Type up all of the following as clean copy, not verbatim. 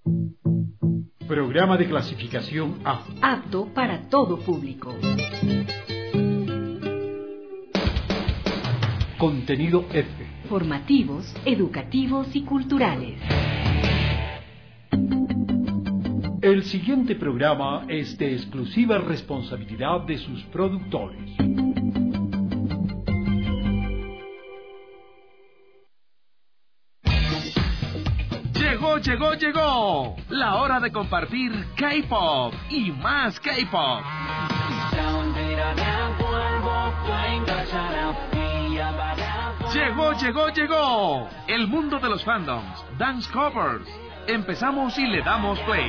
Programa de clasificación A. Apto para todo público. Contenido F. Formativos, educativos y culturales. El siguiente programa es de exclusiva responsabilidad de sus productores. Llegó la hora de compartir K-pop y más K-pop. Llegó el mundo de los fandoms, dance covers. Empezamos y le damos play.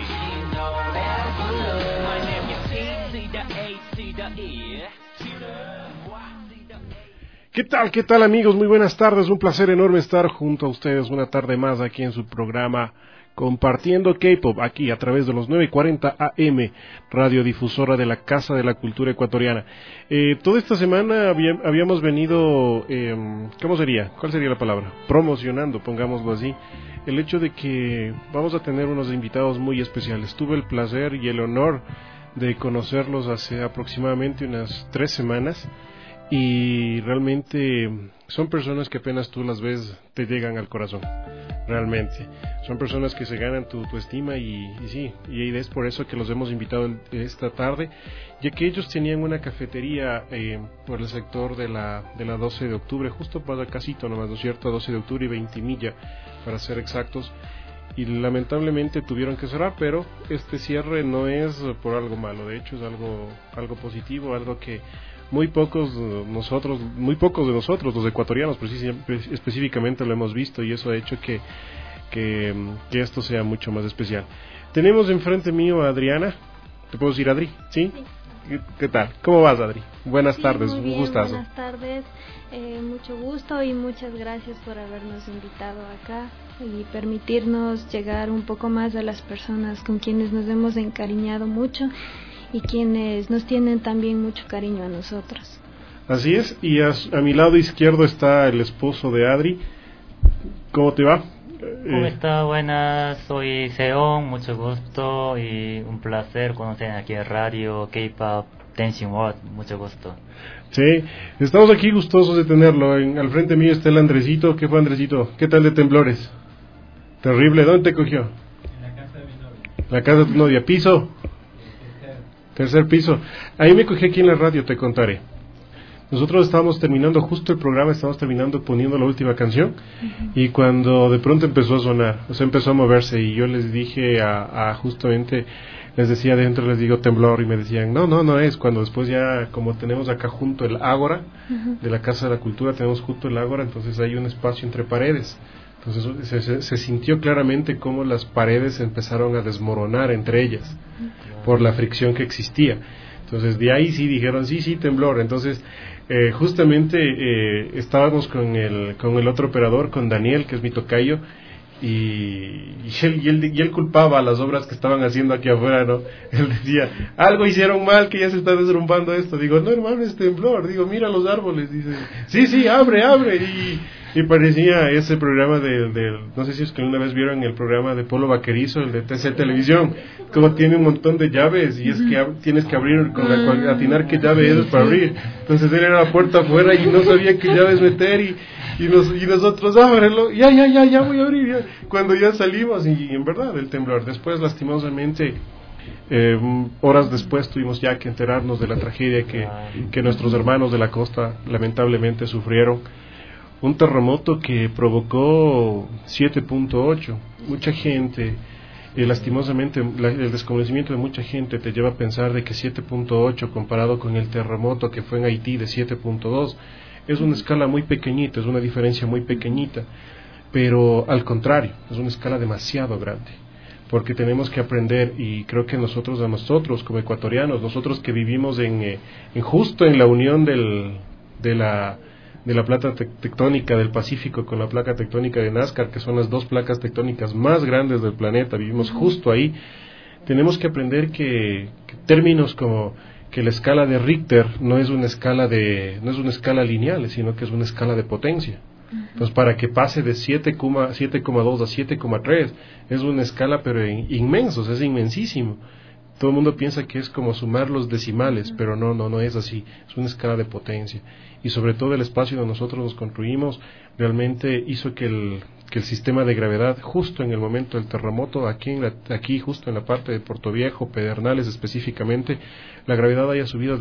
¿Qué tal amigos? Muy buenas tardes, un placer enorme estar junto a ustedes una tarde más aquí en su programa Compartiendo K-Pop, aquí a través de los 940 AM, radiodifusora de la Casa de la Cultura Ecuatoriana. Toda esta semana habíamos venido, ¿cómo sería? ¿Cuál sería la palabra? Promocionando, pongámoslo así, el hecho de que vamos a tener unos invitados muy especiales. Tuve el placer y el honor de conocerlos hace aproximadamente unas 3 semanas. Y realmente son personas que apenas tú las ves te llegan al corazón, realmente son personas que se ganan tu estima y es por eso que los hemos invitado esta tarde, ya que ellos tenían una cafetería por el sector de la 12 de octubre, justo para casito nomás, ¿no es cierto? 12 de octubre y 20 milla para ser exactos, y lamentablemente tuvieron que cerrar, pero este cierre no es por algo malo, de hecho es algo positivo, algo que muy pocos de nosotros, los ecuatorianos específicamente lo hemos visto, y eso ha hecho que esto sea mucho más especial. Tenemos enfrente mío a Adriana. ¿Te puedo decir Adri? ¿Sí? Sí. ¿Qué tal? ¿Cómo vas, Adri? Buenas tardes, muy bien, un gustazo. Buenas tardes, mucho gusto y muchas gracias por habernos invitado acá y permitirnos llegar un poco más a las personas con quienes nos hemos encariñado mucho y quienes nos tienen también mucho cariño a nosotros. Así es, y a mi lado izquierdo está el esposo de Adri. ¿Cómo te va? ¿Cómo está? Buenas, soy Seon, mucho gusto y un placer conocer aquí en radio K-Pop Dancing World, mucho gusto. Sí, estamos aquí gustosos de tenerlo. Al frente mío está el Andresito. ¿Qué fue, Andresito? ¿Qué tal de temblores? Terrible, ¿dónde te cogió? En la casa de mi novia. La casa de tu novia, ¿piso? Tercer piso. Ahí me cogí aquí en la radio, te contaré. Nosotros estábamos terminando justo el programa, estábamos terminando poniendo la última canción, y cuando de pronto empezó a sonar, o sea, empezó a moverse, y yo les dije justamente, les decía adentro, les digo temblor, y me decían, no es, cuando después ya, como tenemos acá junto el ágora de la Casa de la Cultura, tenemos junto el ágora, entonces hay un espacio entre paredes. Entonces se sintió claramente cómo las paredes empezaron a desmoronar entre ellas por la fricción que existía. Entonces de ahí sí dijeron, sí, temblor. Entonces justamente estábamos con el otro operador, con Daniel, que es mi tocayo, y él culpaba a las obras que estaban haciendo aquí afuera, ¿no? Él decía, algo hicieron mal, que ya se está derrumbando esto. Digo, no, hermano, es temblor. Digo, mira los árboles. Dice, sí, abre. Y parecía ese programa no sé si es que una vez vieron el programa de Polo Vaquerizo, el de TC Televisión, como tiene un montón de llaves, y es que tienes que abrir atinar qué llave es para abrir. Entonces él era la puerta afuera y no sabía qué llaves meter, y nosotros, ábrelo, ya voy a abrir, ya. Cuando ya salimos, y en verdad el temblor. Después, lastimosamente, horas después tuvimos ya que enterarnos de la tragedia que nuestros hermanos de la costa lamentablemente sufrieron. Un terremoto que provocó 7.8. Mucha gente, lastimosamente, el desconocimiento de mucha gente te lleva a pensar de que 7.8 comparado con el terremoto que fue en Haití de 7.2 es una escala muy pequeñita, es una diferencia muy pequeñita, pero al contrario, es una escala demasiado grande, porque tenemos que aprender, y creo que nosotros como ecuatorianos, nosotros que vivimos justo en la unión de la placa tectónica del Pacífico con la placa tectónica de Nazca, que son las dos placas tectónicas más grandes del planeta, vivimos justo ahí. Tenemos que aprender que términos como que la escala de Richter no es una escala lineal, sino que es una escala de potencia. Pues para que pase de 7,2 a 7,3 es una escala pero inmenso, es inmensísimo. Todo el mundo piensa que es como sumar los decimales, pero no es así, es una escala de potencia. Y sobre todo el espacio donde nosotros nos construimos realmente hizo que el sistema de gravedad, justo en el momento del terremoto, aquí justo en la parte de Puerto Viejo, Pedernales específicamente, la gravedad haya subido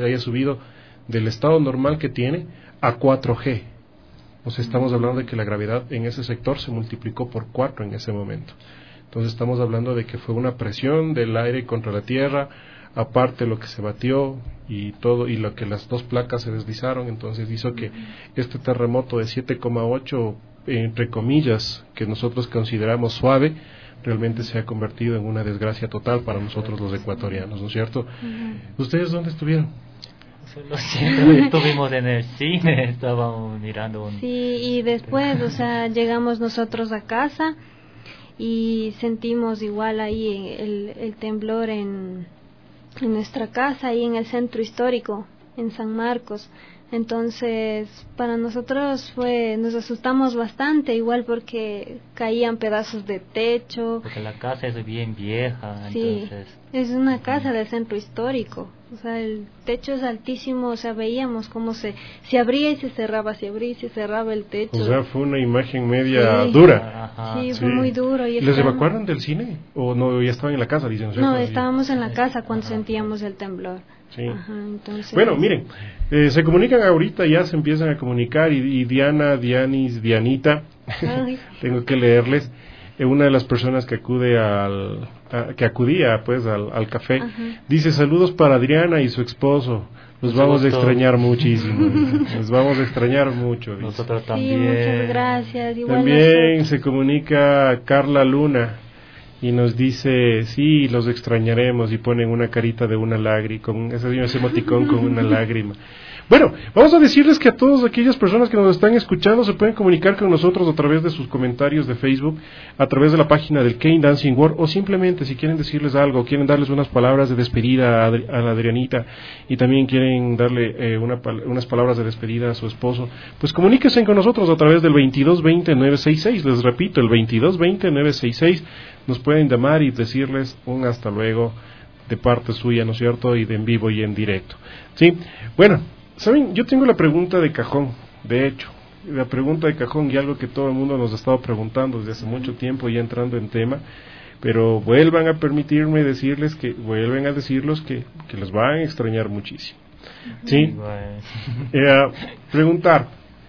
del estado normal que tiene a 4G. O sea, estamos hablando de que la gravedad en ese sector se multiplicó por 4 en ese momento. Entonces estamos hablando de que fue una presión del aire contra la tierra, aparte lo que se batió y todo, y lo que las dos placas se deslizaron, entonces hizo que este terremoto de 7,8, entre comillas, que nosotros consideramos suave, realmente se ha convertido en una desgracia total para nosotros los ecuatorianos, ¿no es cierto? ¿Ustedes dónde estuvieron? Lo siento, estuvimos en el cine, estábamos mirando Sí, y después, o sea, llegamos nosotros a casa y sentimos igual ahí el temblor en nuestra casa, ahí en el centro histórico, en San Marcos. Entonces, para nosotros nos asustamos bastante, igual porque caían pedazos de techo. Porque la casa es bien vieja, sí, entonces... es una casa del centro histórico. O sea, el techo es altísimo, o sea, veíamos cómo se abría y se cerraba, se abría y se cerraba el techo. O sea, fue una imagen media dura. Ajá. Sí, fue muy duro. Y ¿Les evacuaron del cine? ¿O no, ya estaban en la casa? Dicen, no, estábamos en la casa cuando sentíamos el temblor. Sí. Ajá, entonces... Bueno, miren, se comunican ahorita, ya se empiezan a comunicar, y Diana, Dianis, Dianita, tengo que leerles, una de las personas que acudía pues al café, dice: saludos para Adriana y su esposo, nos vamos a extrañar muchísimo, nos vamos a extrañar mucho. Dice. Nosotros también. Sí, muchas gracias. Igual también nosotros. Se comunica Carla Luna y nos dice: sí, los extrañaremos, y ponen una carita de una lágrima, ese emoticón con una lágrima. Bueno, vamos a decirles que a todas aquellas personas que nos están escuchando se pueden comunicar con nosotros a través de sus comentarios de Facebook, a través de la página del Kane Dancing World, o simplemente si quieren decirles algo, quieren darles unas palabras de despedida a la Adrianita, y también quieren darle unas palabras de despedida a su esposo, pues comuníquense con nosotros a través del 2220-966, les repito, el 2220-966, nos pueden llamar y decirles un hasta luego de parte suya, ¿no es cierto?, y de en vivo y en directo. Sí, bueno, saben, yo tengo la pregunta de cajón, de hecho, la pregunta de cajón, y algo que todo el mundo nos ha estado preguntando desde hace mucho tiempo, ya entrando en tema, pero vuelvan a permitirme decirles que les van a extrañar muchísimo. Sí, preguntar,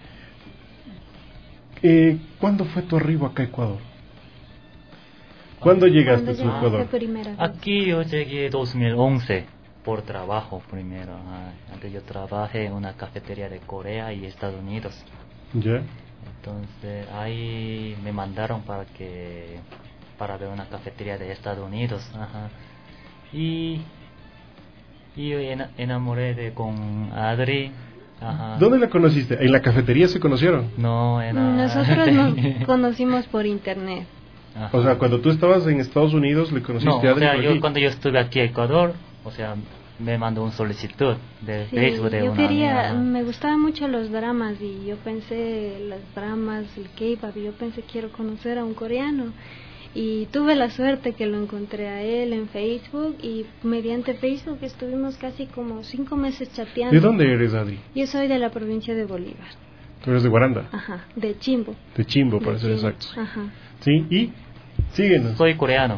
¿cuándo fue tu arribo acá a Ecuador? ¿Cuándo llegaste a Ecuador? Aquí yo llegué en 2011 por trabajo primero. Antes yo trabajé en una cafetería de Corea y Estados Unidos. ¿Ya? Entonces ahí me mandaron para ver una cafetería de Estados Unidos. Ajá. Y yo enamoré con Adri. Ajá. ¿Dónde la conociste? ¿En la cafetería se conocieron? No, nosotros nos conocimos por internet. Ajá. O sea, cuando tú estabas en Estados Unidos, ¿le conociste a Adri? O sea, cuando yo estuve aquí en Ecuador, o sea, me mandó una solicitud de Facebook de una amiga. Me gustaban mucho los dramas y yo pensé, las dramas, el K-pop, y yo pensé, quiero conocer a un coreano. Y tuve la suerte que lo encontré a él en Facebook, y mediante Facebook estuvimos casi como 5 meses chateando. ¿De dónde eres, Adri? Yo soy de la provincia de Bolívar. ¿Tú eres de Guaranda? Ajá, de Chimbo. De Chimbo, para ser exactos. Ajá. Sí, y síguenos. Soy coreano.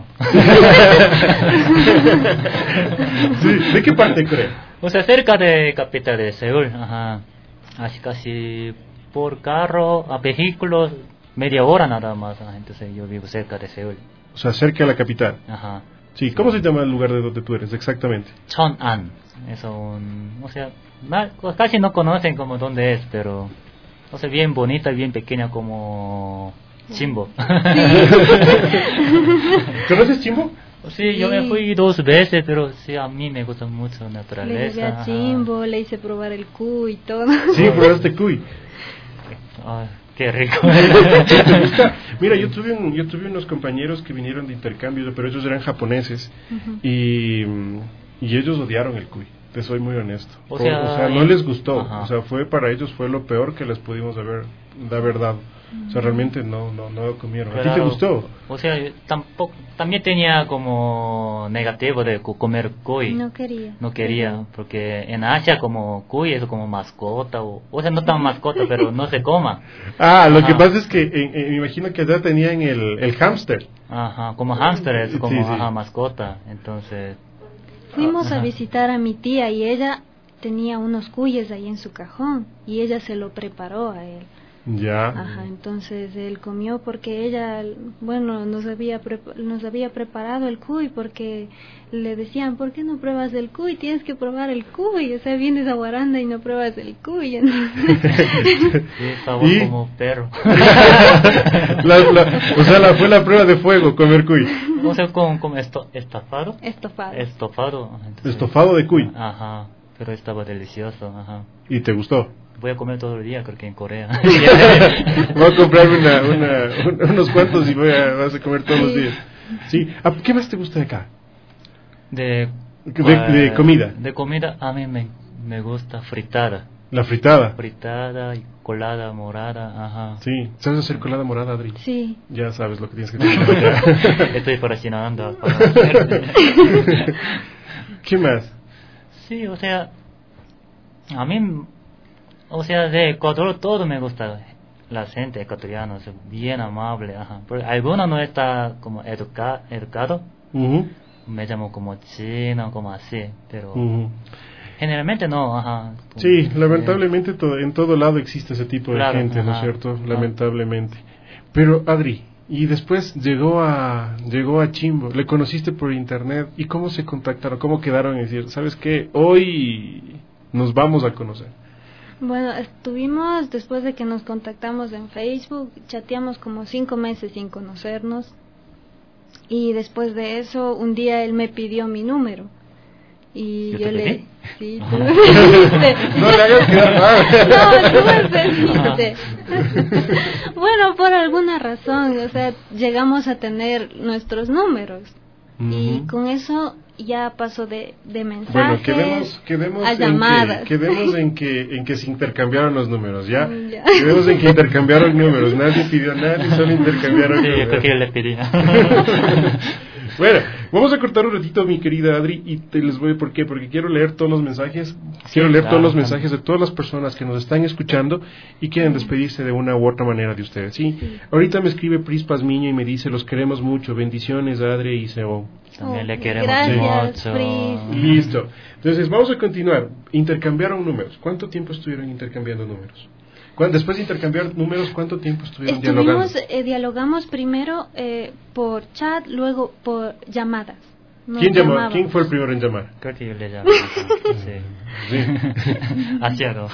Sí, ¿de qué parte de Corea? O sea, cerca de capital de Seúl. Ajá. Así casi por carro, a vehículos, media hora nada más. Entonces yo vivo cerca de Seúl. O sea, cerca de la capital. Ajá. Sí, ¿cómo se llama el lugar de donde tú eres exactamente? Cheonan. O sea, casi no conocen como dónde es, pero, o sea, bien bonita y bien pequeña como Chimbo. ¿Conoces Chimbo? Sí, yo me fui 2 veces, pero sí, a mí me gusta mucho la naturaleza. Le llevé a Chimbo, le hice probar el cuy y todo. Sí, probaste cuy. Ay, qué rico. ¿Te gusta? Mira, yo tuve unos compañeros que vinieron de intercambio, pero ellos eran japoneses, y ellos odiaron el cuy. Te soy muy honesto. O sea, no les gustó. Ajá. O sea, para ellos fue lo peor que les pudimos haber dado. O sea, realmente no comieron. ¿A ti te Claro. gustó? O sea, también tenía como negativo de comer cuy. No quería. No quería, porque en Asia como cuy es como mascota, o sea, no tan mascota, pero no se coma. Lo Ajá. que pasa es que me imagino que allá tenían el hámster. Ajá, como hámster es como Sí. ajá, mascota, entonces... Fuimos a Ajá. visitar a mi tía y ella tenía unos cuyes ahí en su cajón y ella se lo preparó a él. Ya. Ajá, entonces él comió porque ella, bueno, nos había preparado el cuy porque le decían, ¿por qué no pruebas el cuy? Tienes que probar el cuy, o sea, vienes a Guaranda y no pruebas el cuy. Sí, sabor ¿Y? como perro. O sea, fue la prueba de fuego comer cuy. O sea, como estofado. Estofado. Estofado. Entonces, Estofado de cuy. Ajá, pero estaba delicioso, ajá. ¿Y te gustó? Voy a comer todo el día, creo que en Corea. Voy a comprarme unos cuantos y vas a comer todos los días. Sí. ¿Qué más te gusta de acá? De comida. De comida, a mí me gusta fritada. La fritada. Fritada y colada morada, ajá. Sí. ¿Sabes hacer colada morada, Adri? Sí. Ya sabes lo que tienes que hacer. Estoy fascinando. ¿Qué más? Sí, o sea, a mí, o sea, de Ecuador todo me gusta. La gente ecuatoriana es bien amable, ajá. Pero alguno no está como educado. Ujú. Me llamo como chino, como así, pero Ujú. generalmente no, ajá. Sí, lamentablemente en todo lado existe ese tipo de Claro, gente, ¿no es ajá. cierto? Lamentablemente. Pero Adri, y después llegó a Chimbo, le conociste por internet, ¿y cómo se contactaron? ¿Cómo quedaron en decir, sabes qué? Hoy nos vamos a conocer. Bueno, estuvimos, después de que nos contactamos en Facebook, chateamos como 5 meses sin conocernos. Y después de eso, un día él me pidió mi número. Y ¿Yo yo te le... pedí? Sí, tú me pediste. No le hagas quedar mal. No, tú me pediste. Bueno, por alguna razón, o sea, llegamos a tener nuestros números. Y con eso ya pasó de mensajes quedemos a llamadas. Quedemos en que se intercambiaron los números, ¿ya? Ya. Quedemos en que intercambiaron números, nadie pidió a nadie, solo intercambiaron Sí, números. creo que yo le pedí. Bueno, vamos a cortar un ratito, mi querida Adri, y les voy, ¿por qué? Porque quiero leer todos los mensajes, todos los mensajes de todas las personas que nos están escuchando y quieren despedirse de una u otra manera de ustedes, ¿sí? Ahorita me escribe Pris Pazmiña y me dice, los queremos mucho, bendiciones Adri y Seo. También le queremos Gracias, mucho. Pris. Listo, entonces vamos a continuar, intercambiaron números, ¿cuánto tiempo estuvieron intercambiando números? Después de intercambiar números, ¿cuánto tiempo estuvieron dialogando? Dialogamos primero por chat, luego por llamadas. Nos ¿Quién llamó? llamábamos. ¿Quién fue el primero en llamar? Creo que yo le llamo. Sí. Sí. Asiado.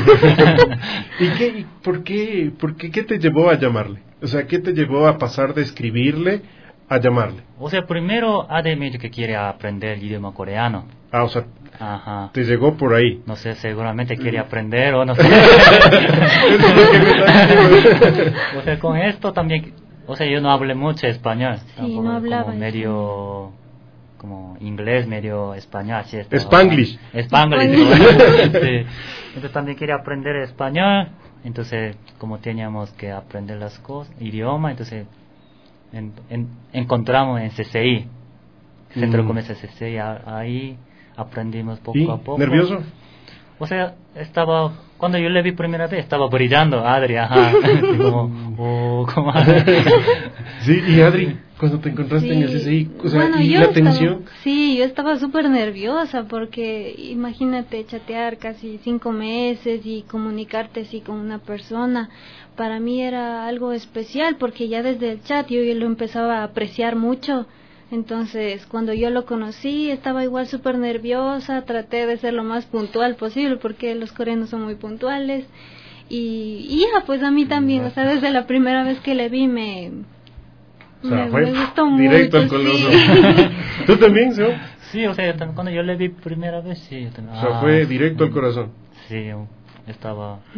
¿Y qué te llevó a llamarle? O sea, ¿qué te llevó a pasar de escribirle a llamarle? O sea, primero ha de medio que quiere aprender el idioma coreano. O sea, Ajá. te llegó por ahí. No sé, seguramente quiere aprender o no sé. Eso es lo que me está diciendo. O sea, con esto también, o sea, yo no hablé mucho español. Sí, tampoco, no hablaba como medio, como inglés, medio español, así es. Spanglish. Spanglish. ¿No? Sí. Entonces también quería aprender español. Entonces, como teníamos que aprender las cosas, idioma, entonces encontramos en CCI, Centro Comercial CCI, ahí aprendimos poco a poco. ¿Nervioso? O sea, cuando yo le vi primera vez, estaba brillando, Adri, ajá. Así como Sí, y Adri, cuando te encontraste en el CCI, o sea, bueno, ¿y la tensión? Sí, yo estaba súper nerviosa porque imagínate chatear casi 5 meses y comunicarte así con una persona. Para mí era algo especial porque ya desde el chat yo lo empezaba a apreciar mucho. Entonces, cuando yo lo conocí, estaba igual súper nerviosa, traté de ser lo más puntual posible, porque los coreanos son muy puntuales, y ya, pues a mí también, o sea, desde la primera vez que le vi, me gustó directo mucho, al corazón. sí. ¿Tú también, Seo? Sí, o sea, cuando yo le vi primera vez, sí. O sea, fue directo al corazón. Sí, estaba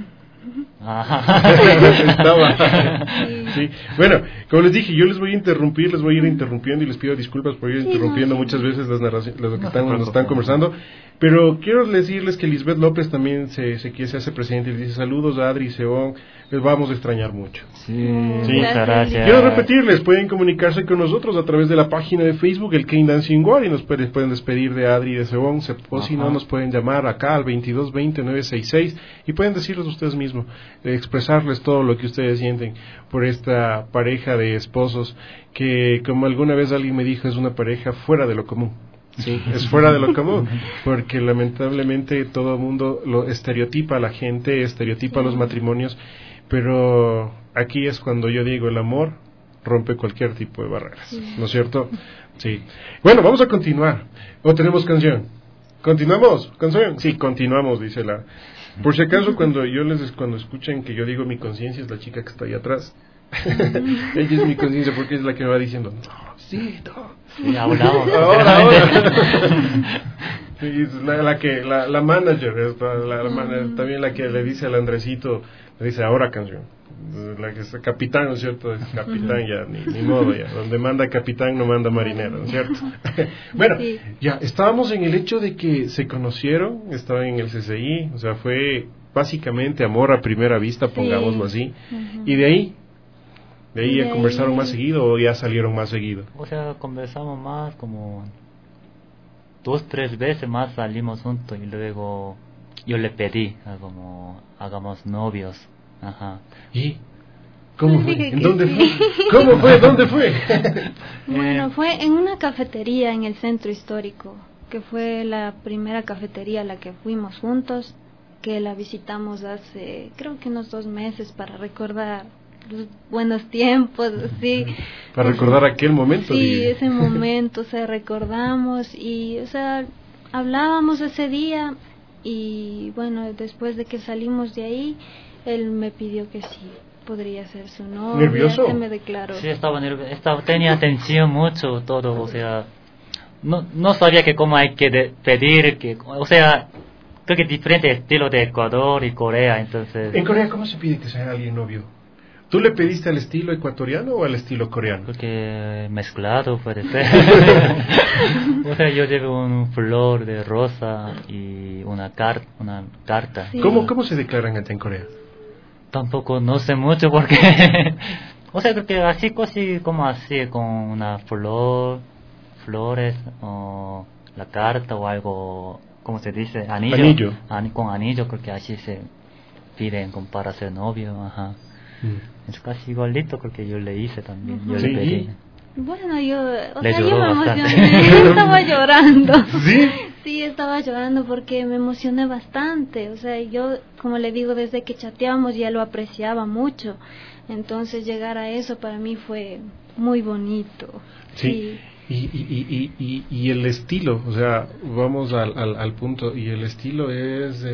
Estaba. Sí. Bueno, como les dije, yo les voy a interrumpir, les voy a ir interrumpiendo y les pido disculpas por ir interrumpiendo muchas veces las narraciones, lo que nos están conversando. Pero quiero decirles que Lisbeth López también se hace presente y dice: saludos a Adri y Seón, les vamos a extrañar mucho. Sí, muchas gracias. Quiero repetirles, pueden comunicarse con nosotros a través de la página de Facebook, el Kane Dancing War, y nos pueden despedir de Adri y de Seón, o si no, nos pueden llamar acá al 2220-966 y pueden decirles ustedes mismos, expresarles todo lo que ustedes sienten por esta pareja de esposos que, como alguna vez alguien me dijo, es una pareja fuera de lo común. Sí, es fuera de lo común, porque lamentablemente todo el mundo lo estereotipa a la gente, estereotipa a los matrimonios, pero aquí es cuando yo digo, el amor rompe cualquier tipo de barreras, ¿no es cierto? Sí. Bueno, vamos a continuar. ¿O tenemos canción? ¿Continuamos? ¿Canción? Sí, continuamos, dice la... Por si acaso, cuando escuchen que yo digo mi conciencia, es la chica que está ahí atrás. Ella es mi conciencia porque es la que me va diciendo, no, sí, no. Sí, hablamos. Ahora. Sí, es la manager, manager, también la que le dice al Andresito, le dice, ahora canción. La que es capitán, ¿no es cierto? Es capitán ya, ni modo ya. Donde manda capitán no manda marinero, ¿no es cierto? Bueno, ya, estábamos en el hecho de que se conocieron, estaban en el CCI, o sea, fue básicamente amor a primera vista, pongámoslo así, y de ahí ya conversaron más seguido o ya salieron más seguido. O sea, conversamos más, como 2-3 veces más salimos juntos y luego yo le pedí como hagamos novios. Ajá. ¿Y cómo fue? ¿En dónde fue? ¿Cómo fue? ¿Dónde fue? Bueno, fue en una cafetería en el centro histórico, que fue la primera cafetería a la que fuimos juntos, que la visitamos hace creo que unos 2 meses para recordar los buenos tiempos, sí. Para recordar aquel momento. Sí, ese momento, o sea, recordamos y, o sea, hablábamos ese día y, bueno, después de que salimos de ahí, él me pidió que sí, podría ser su novia. ¿Nervioso? Que me declaró. Sí, estaba nervioso, tenía tensión mucho todo, o sea, no sabía que cómo hay que pedir, que, o sea, creo que diferente estilo de Ecuador y Corea, entonces... ¿En Corea cómo se pide que sea alguien novio? ¿Tú le pediste al estilo ecuatoriano o al estilo coreano? Porque mezclado puede ser. O sea, yo llevo un flor de rosa y una carta. Sí. ¿Cómo se declaran allá en Corea? Tampoco no sé mucho porque... O sea, creo que así como así, con una flores o la carta o algo, ¿cómo se dice? Anillo. Con anillo, creo que así se piden para ser novio, ajá. Es casi igualito porque yo le hice también, yo le pedí. Bueno, yo me bastante. emocioné, estaba llorando. ¿Sí? Sí, estaba llorando porque me emocioné bastante. O sea, yo, como le digo, desde que chateamos ya lo apreciaba mucho. Entonces llegar a eso para mí fue muy bonito. Sí. Y el estilo, o sea, vamos al punto, y el estilo es...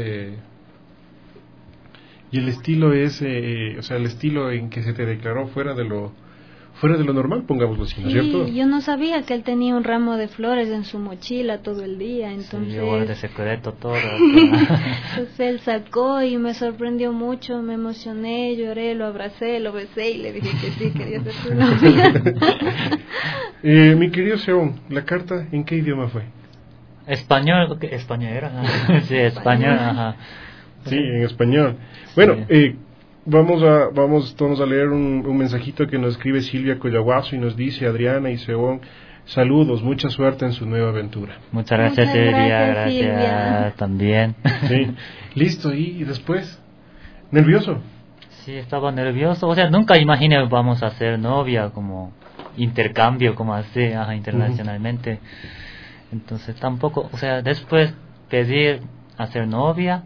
o sea, el estilo en que se te declaró fuera de lo normal, pongámoslo así, ¿no es cierto? Yo no sabía que él tenía un ramo de flores en su mochila todo el día, entonces... Sí, yo guardé secreto todo. Entonces él sacó y me sorprendió mucho, me emocioné, lloré, lo abracé, lo besé y le dije que sí, quería ser su novia. Mi querido Seón, ¿la carta en qué idioma fue? Español, español era. Sí, español, ajá. Sí, en español. Bueno, vamos a leer un mensajito que nos escribe Silvia Collaguazo y nos dice: Adriana y Seón, saludos, mucha suerte en su nueva aventura. Muchas gracias, Silvia, gracias Silvia. También. Sí, listo, y después, ¿nervioso? Sí, estaba nervioso, o sea, nunca imaginé vamos a hacer novia, como intercambio, como así, internacionalmente. Entonces tampoco, o sea, después pedir hacer novio,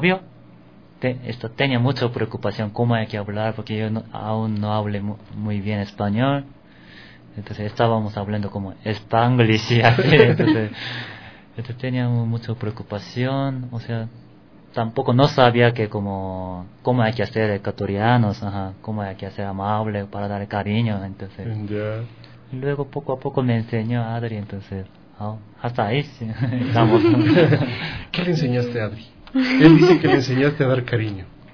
tenía mucha preocupación cómo hay que hablar, porque yo aún no hablé muy bien español, entonces estábamos hablando como spanglish y así, entonces tenía mucha preocupación, o sea, tampoco no sabía que cómo hay que hacer ecuatorianos, cómo hay que hacer amable para dar cariño, entonces y luego poco a poco me enseñó Adri, entonces hasta ahí sí, estamos. ¿Qué le enseñaste a Adri? Él dice que le enseñaste a dar cariño.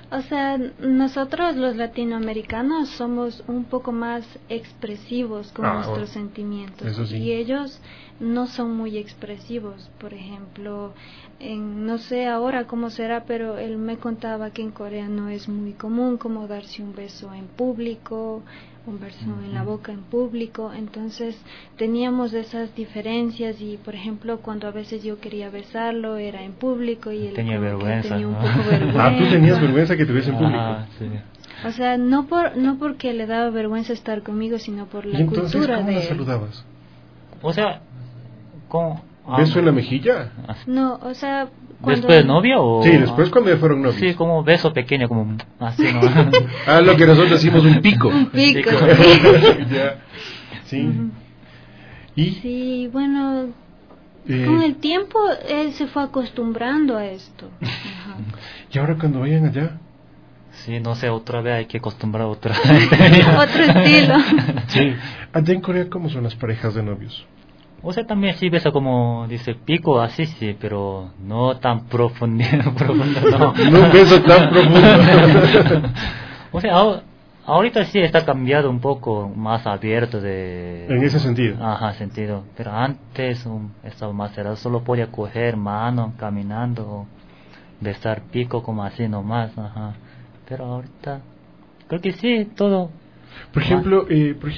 O sea, nosotros los latinoamericanos somos un poco más expresivos con nuestros sentimientos. Eso sí. Y ellos no son muy expresivos. Por ejemplo, no sé ahora cómo será, pero él me contaba que en Corea no es muy común como darse un beso en público, un beso en la boca en público. Entonces teníamos esas diferencias y, por ejemplo, cuando a veces yo quería besarlo era en público y él tenía vergüenza, tenía un ¿no? poco vergüenza. Ah, tú tenías vergüenza que te besen en público. Sí. O sea, no porque le daba vergüenza estar conmigo, sino por la ¿Y entonces cultura cómo de la él. saludabas? O sea, con... ¿Beso en la mejilla? No, o sea, cuando... ¿Después novio o...? Sí, después cuando ya fueron novios. Sí, como beso pequeño, como así, ¿no? Ah, lo que nosotros decimos un pico. Un pico. Ya. Sí. ¿Y? Sí, bueno, con el tiempo él se fue acostumbrando a esto. Ajá. ¿Y ahora cuando vayan allá? Sí, no sé, otra vez hay que acostumbrar otra Otro estilo. Sí. Allá en Corea, ¿cómo son las parejas de novios? O sea, también sí beso como dice pico, así sí, pero no tan profundo, no. No un beso tan profundo. O sea, ahorita sí está cambiado un poco, más abierto de... En ese sentido. Ajá, sentido. Pero antes estaba más cerrado, solo podía coger mano caminando, o besar pico como así nomás, ajá. Pero ahorita creo que sí, todo... Por ejemplo,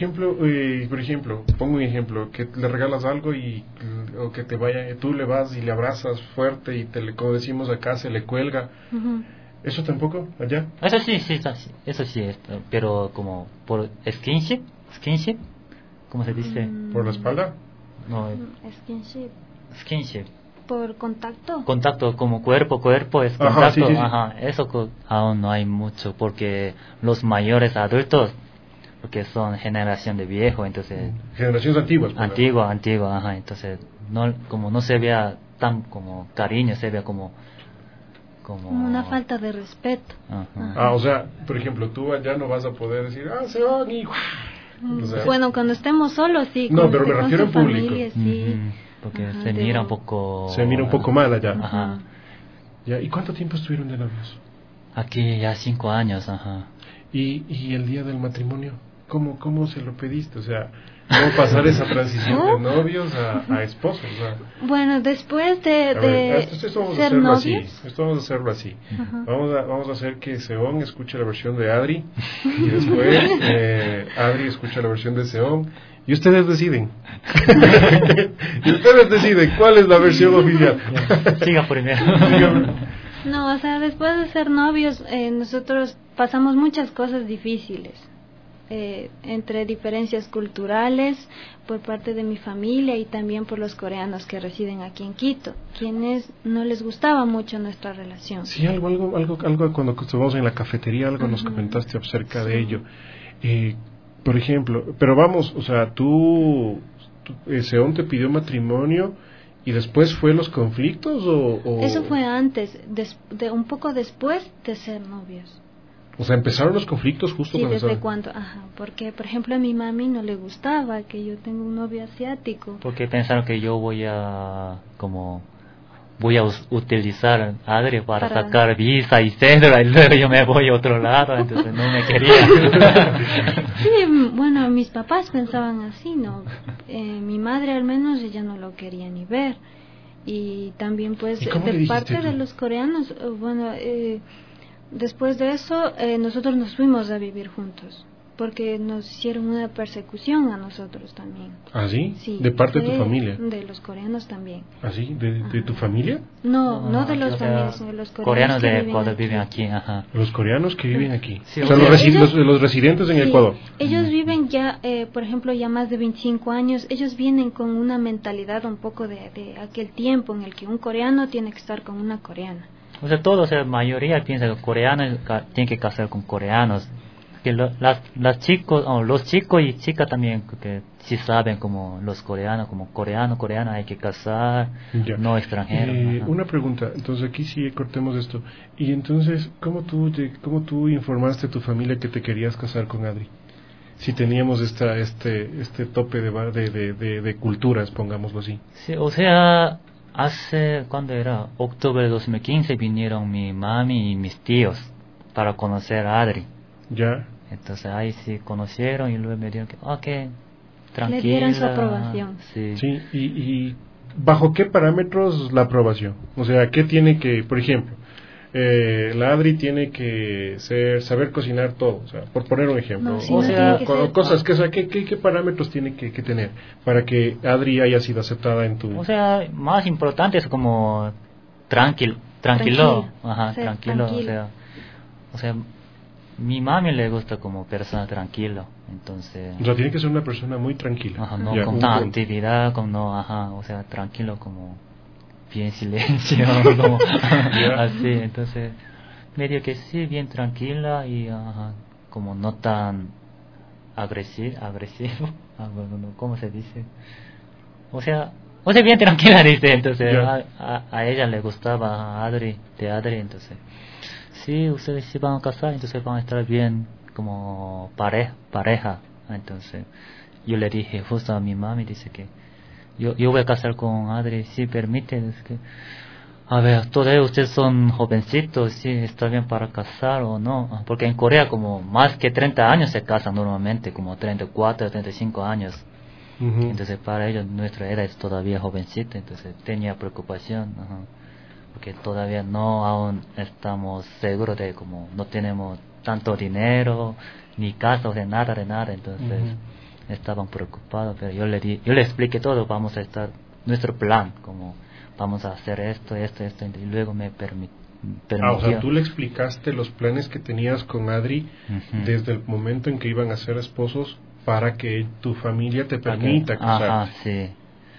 pongo un ejemplo, que le regalas algo o que te vaya, tú le vas y le abrazas fuerte y como decimos acá, se le cuelga. Ujú. ¿Eso tampoco allá? Eso sí, eso sí, pero como por skinship, ¿cómo se dice? ¿Por la espalda? No, skinship. ¿Por contacto? Contacto como cuerpo es contacto, Ajá, sí. ajá, eso aún no hay mucho porque los mayores adultos, porque son generación de viejo, entonces Generaciones antiguas. antigua, ajá, entonces no se vea tan como cariño, se vea como una falta de respeto. Ajá. Ah, o sea, por ejemplo, tú allá no vas a poder decir, se van y... O sea, Bueno, cuando estemos solos sí. No, pero me con refiero su en público. familia, sí. Porque Ajá, se mira un poco... Se mira un poco mal allá. Ajá. Ya, ¿y cuánto tiempo estuvieron de novios? Aquí ya 5 años, ajá. ¿Y el día del matrimonio? ¿Cómo se lo pediste? O sea, ¿cómo pasar esa transición de novios a esposos? O sea, Bueno, después de esto vamos a ser hacerlo así. novios. Esto vamos a hacerlo así. Ajá. Vamos a hacer que Seón escuche la versión de Adri y después Adri escucha la versión de Seón y ustedes deciden. Y ustedes deciden cuál es la versión oficial. Siga primero. No, o sea, después de ser novios, nosotros pasamos muchas cosas difíciles. Entre diferencias culturales por parte de mi familia y también por los coreanos que residen aquí en Quito, quienes no les gustaba mucho nuestra relación. Sí, algo cuando estuvimos en la cafetería, algo nos comentaste acerca de ello. Por ejemplo, pero vamos, o sea, tú Seón te pidió matrimonio y después fue los conflictos o... Eso fue antes, un poco después de ser novios. O sea, empezaron los conflictos justo Sí, cuando desde estaban... cuando, porque por ejemplo a mi mami no le gustaba que yo tenga un novio asiático. Porque pensaron que yo voy a utilizar Adri para sacar visa y cédula y luego yo me voy a otro lado, entonces no me quería. Sí, bueno, mis papás pensaban así, ¿no? Mi madre al menos ella no lo quería ni ver. Y también pues de parte de los coreanos, después de eso nosotros nos fuimos a vivir juntos porque nos hicieron una persecución a nosotros también. ¿Ah, sí? Sí, ¿De parte de tu familia? De los coreanos también. ¿Ah, sí? ¿De tu familia? No de los familias, sino de los coreanos que de Ecuador viven aquí, ajá. Los coreanos que viven aquí. Sí, o sea, los residentes en Ecuador. Ellos viven ya, por ejemplo, ya más de 25 años. Ellos vienen con una mentalidad un poco de aquel tiempo en el que un coreano tiene que estar con una coreana. O sea, todos, la mayoría piensa que coreanos tienen que casar con coreanos. Que los chicos y chicas también que sí saben como los coreanos, como coreano hay que casar, ya. No extranjero. Una pregunta, entonces aquí sí cortemos esto. Y entonces, ¿cómo tú informaste a tu familia que te querías casar con Adri? Si teníamos este tope de culturas, pongámoslo así. Sí, o sea, cuando era octubre de 2015 vinieron mi mami y mis tíos para conocer a Adri. Ya. Entonces ahí sí conocieron y luego me dijeron que, ok, tranquila. Le dieron su aprobación. Sí. Sí, y ¿bajo qué parámetros la aprobación? O sea, ¿qué tiene que, por ejemplo, la Adri tiene que saber cocinar todo? O sea, por poner un ejemplo. No, sí, o no sea, tiene que ser. Cosas que, o sea, ¿qué parámetros tiene que tener para que Adri haya sido aceptada en tu... O sea, más importante es como tranquilo. Ajá, Ser tranquilo. tranquilo. O sea, mi mami le gusta como persona tranquilo, entonces... O sea, tiene que ser una persona muy tranquila. Ajá, no Ya, con un tanta punto. actividad, como no, ajá, o sea, tranquilo, como bien silencio, como así, entonces medio que sí, bien tranquila y ajá, como no tan agresivo, bueno, ¿cómo se dice? O sea bien tranquila, dice, entonces a ella le gustaba a Adri, entonces sí, ustedes se van a casar, entonces van a estar bien como pareja, entonces yo le dije justo a mi mami, dice que yo voy a casar con Adri, si permite, es que a ver, todos ustedes son jovencitos, si está bien para casar o no, porque en Corea como más que 30 años se casan normalmente, como 34, 35 años. Uh-huh. Entonces para ellos nuestra edad es todavía jovencita, entonces tenía preocupación, porque todavía no aún estamos seguros de como no tenemos tanto dinero, ni casa, o sea, nada de nada, entonces estaban preocupados, pero yo le expliqué todo, vamos a estar, nuestro plan, como vamos a hacer esto, y luego me permitió. O sea, tú le explicaste los planes que tenías con Adri desde el momento en que iban a ser esposos para que tu familia te permita casarte. Ajá, sí.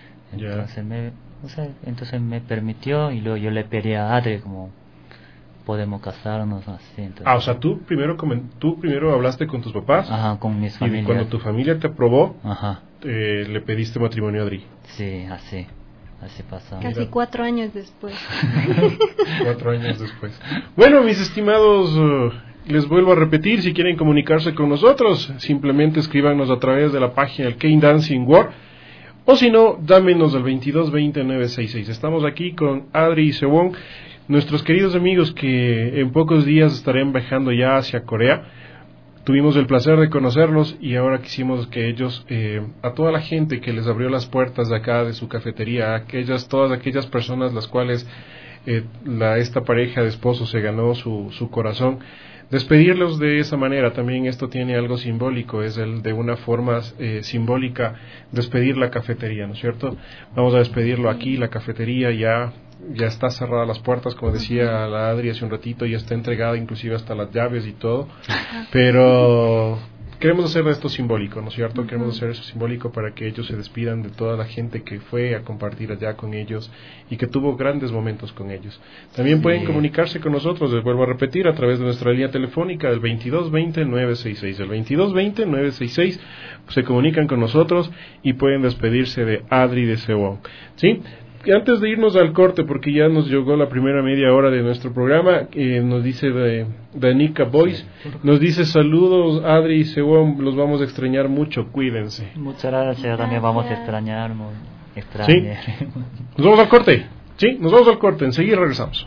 Entonces me permitió y luego yo le pedí a Adri como podemos casarnos así. Entonces, o sea, tú primero hablaste con tus papás. Ajá, con mis familias. Y cuando tu familia te aprobó, ajá, le pediste matrimonio a Adri. Sí, así pasó. Casi 4 años después. 4 años después. Bueno, mis estimados, les vuelvo a repetir, si quieren comunicarse con nosotros, simplemente escríbanos a través de la página del K-Dancing World, o si no, dámenos al 2220-966. Estamos aquí con Adri y Sewon, nuestros queridos amigos que en pocos días estarán viajando ya hacia Corea. Tuvimos el placer de conocerlos y ahora quisimos que ellos, a toda la gente que les abrió las puertas de acá de su cafetería, todas aquellas personas las cuales esta pareja de esposos se ganó su corazón, despedirlos de esa manera. También esto tiene algo simbólico, es de una forma simbólica despedir la cafetería, ¿no es cierto? Vamos a despedirlo aquí, la cafetería ya está cerrada las puertas, como decía la Adri hace un ratito, ya está entregada inclusive hasta las llaves y todo, pero queremos hacer esto simbólico, ¿no es cierto? Queremos hacer eso simbólico para que ellos se despidan de toda la gente que fue a compartir allá con ellos y que tuvo grandes momentos con ellos. También pueden comunicarse con nosotros, les vuelvo a repetir, a través de nuestra línea telefónica del 2220-966. El 2220-966 se comunican con nosotros y pueden despedirse de Adri de Sewon, ¿sí? Antes de irnos al corte, porque ya nos llegó la primera media hora de nuestro programa, nos dice de Danica Boys, nos dice saludos Adri y Sewon, los vamos a extrañar mucho, cuídense. Muchas gracias, también vamos a extrañar. ¿Sí? Nos vamos al corte, ¿sí? Nos vamos al corte, enseguida regresamos.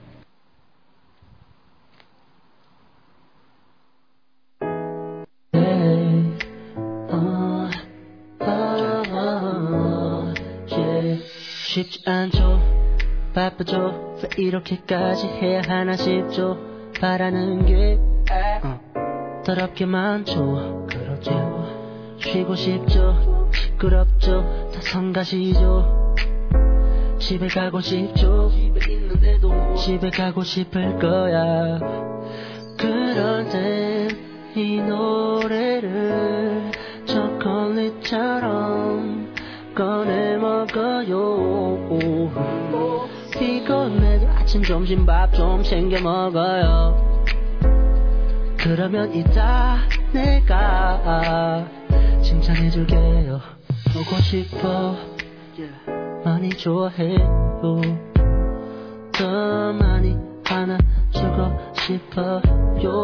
쉽지 않죠 바쁘죠 왜 이렇게까지 해야 하나 싶죠 바라는 게 더럽게 많죠 그렇죠 쉬고 싶죠 시끄럽죠 다 성가시죠 집에 가고 싶죠 집에 있는데도 집에 가고 싶을 거야 그럴 땐 이 노래를 초콜릿처럼 꺼내 먹어요 피곤해도 아침 점심 밥 좀 챙겨 먹어요 그러면 이따 내가 칭찬해줄게요 보고 싶어 많이 좋아해요 더 많이 안아주고 싶어요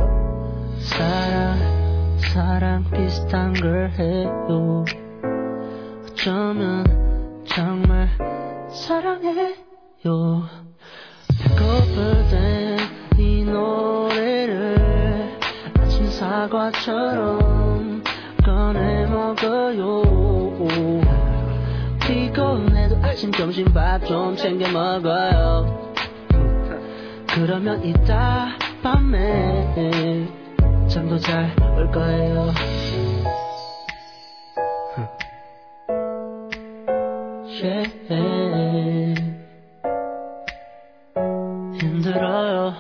사랑 비슷한 걸 해요 어쩌면 정말 사랑해요 배고플 땐 이 노래 사과처럼 꺼내 먹어요. 피곤해도 아침 점심 밥 좀 챙겨 먹어요. 그러면 이따 밤에 잠도 잘 올 거예요. 힘들어요.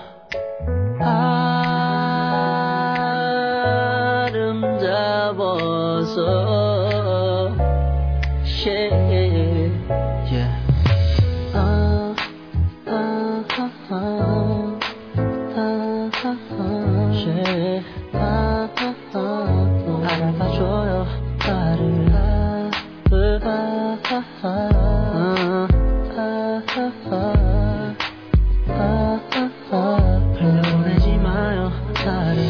아름다워서 알아봐줘요 나를. 흘려보내지 마요 나를.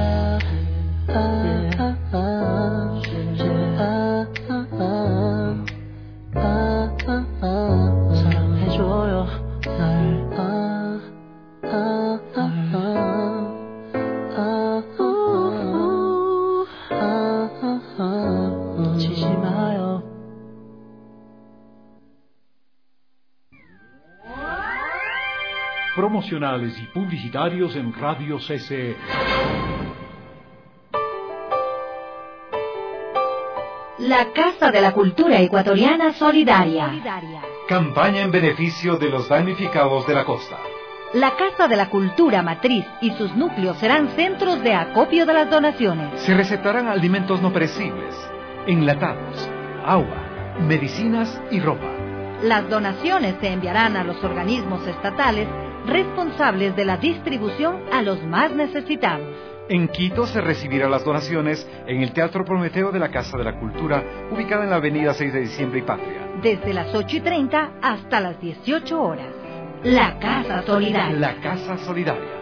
사랑해줘요 나를. 놓치지 마요. Promocionales y publicitarios en Radio CC. La Casa de la Cultura Ecuatoriana Solidaria. Campaña en beneficio de los damnificados de la costa. La Casa de la Cultura Matriz y sus núcleos serán centros de acopio de las donaciones. Se receptarán alimentos no perecibles, enlatados, agua, medicinas y ropa. Las donaciones se enviarán a los organismos estatales responsables de la distribución a los más necesitados. En Quito se recibirán las donaciones en el Teatro Prometeo de la Casa de la Cultura, ubicada en la avenida 6 de Diciembre y Patria. Desde las 8:30 hasta las 18 horas. La Casa Solidaria. La Casa Solidaria.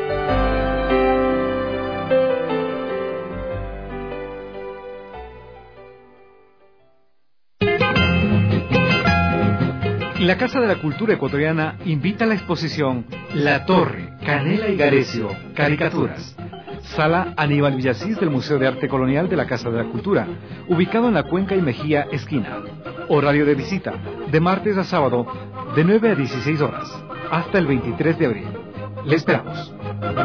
La Casa de la Cultura Ecuatoriana invita a la exposición La Torre, Canela y Garecio, Caricaturas. Sala Aníbal Villasís del Museo de Arte Colonial de la Casa de la Cultura, ubicado en la Cuenca y Mejía, esquina. Horario de visita, de martes a sábado, de 9 a 16 horas, hasta el 23 de abril. Le esperamos.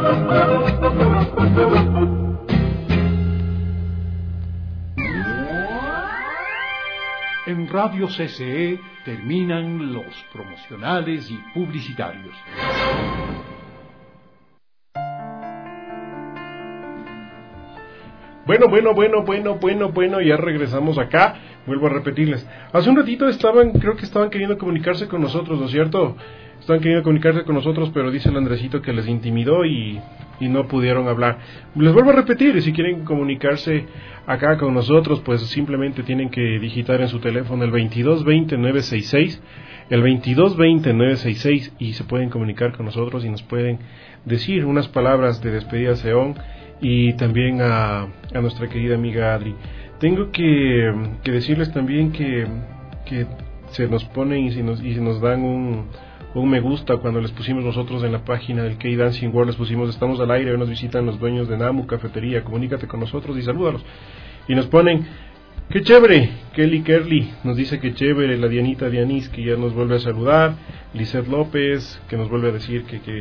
En Radio CCE terminan los promocionales y publicitarios. Bueno, ya regresamos acá. Vuelvo a repetirles. Hace un ratito creo que estaban queriendo comunicarse con nosotros, ¿no es cierto? Estaban queriendo comunicarse con nosotros, pero dice el Andresito que les intimidó y no pudieron hablar. Les vuelvo a repetir, si quieren comunicarse acá con nosotros, pues simplemente tienen que digitar en su teléfono el 2220-966, el 2220-966, y se pueden comunicar con nosotros y nos pueden decir unas palabras de despedida a Seón y también a nuestra querida amiga Adri. Tengo que decirles también que se nos ponen y nos dan un me gusta cuando les pusimos nosotros en la página del K-Dancing World, les pusimos estamos al aire, hoy nos visitan los dueños de Namu Cafetería, comunícate con nosotros y salúdalos. Y nos ponen, qué chévere, Kelly Kerly nos dice que chévere, la Dianita Dianis que ya nos vuelve a saludar, Lizeth López que nos vuelve a decir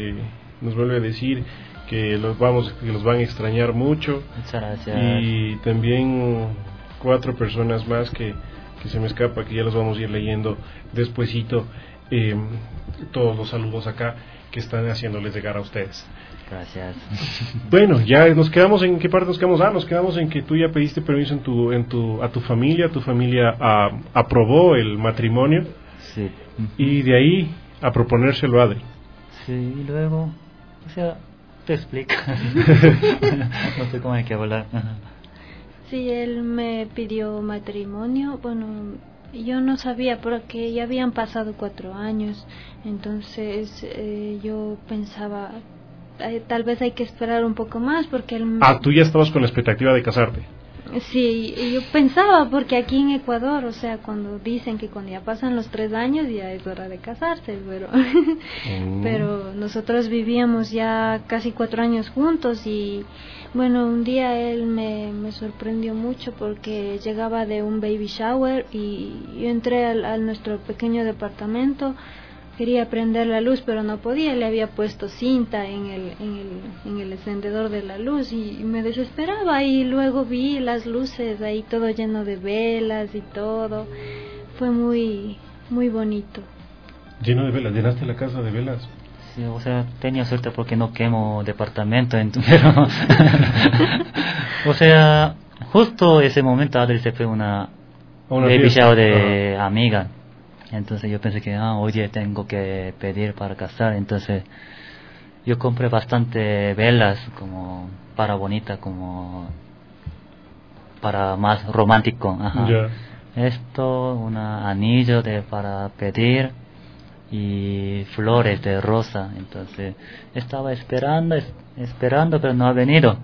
que los van a extrañar mucho. Muchas gracias. Y también 4 personas más que se me escapa, que ya los vamos a ir leyendo despuesito. Todos los saludos acá que están haciéndoles llegar a ustedes. Gracias. Bueno, ya nos quedamos en qué parte nos quedamos. Nos quedamos en que tú ya pediste permiso a tu familia aprobó el matrimonio. Sí. Y de ahí a proponérselo a Adri. Sí, y luego, te explico. No sé cómo hay que hablar. Sí, él me pidió matrimonio. Bueno, yo no sabía porque ya habían pasado 4 años. Entonces yo pensaba, tal vez hay que esperar un poco más porque él... Tú ya estabas con la expectativa de casarte. Sí, y yo pensaba, porque aquí en Ecuador, o sea, cuando dicen que cuando ya pasan los 3 años ya es hora de casarse, pero pero nosotros vivíamos ya casi 4 años juntos y bueno, un día él me sorprendió mucho porque llegaba de un baby shower y yo entré a nuestro pequeño departamento. Quería prender la luz, pero no podía. Le había puesto cinta en el encendedor de la luz y me desesperaba. Y luego vi las luces ahí, todo lleno de velas y todo. Fue muy, muy bonito. Lleno de velas. ¿Llenaste la casa de velas? Sí, o sea, tenía suerte porque no quemo departamento, pero o sea, justo ese momento Adri se fue una baby shower de amiga. Entonces yo pensé que oye, tengo que pedir para casar. Entonces yo compré bastante velas como para bonita, como para más romántico. Ajá. Yeah. Esto, un anillo para pedir y flores de rosa. Entonces estaba esperando, pero no ha venido.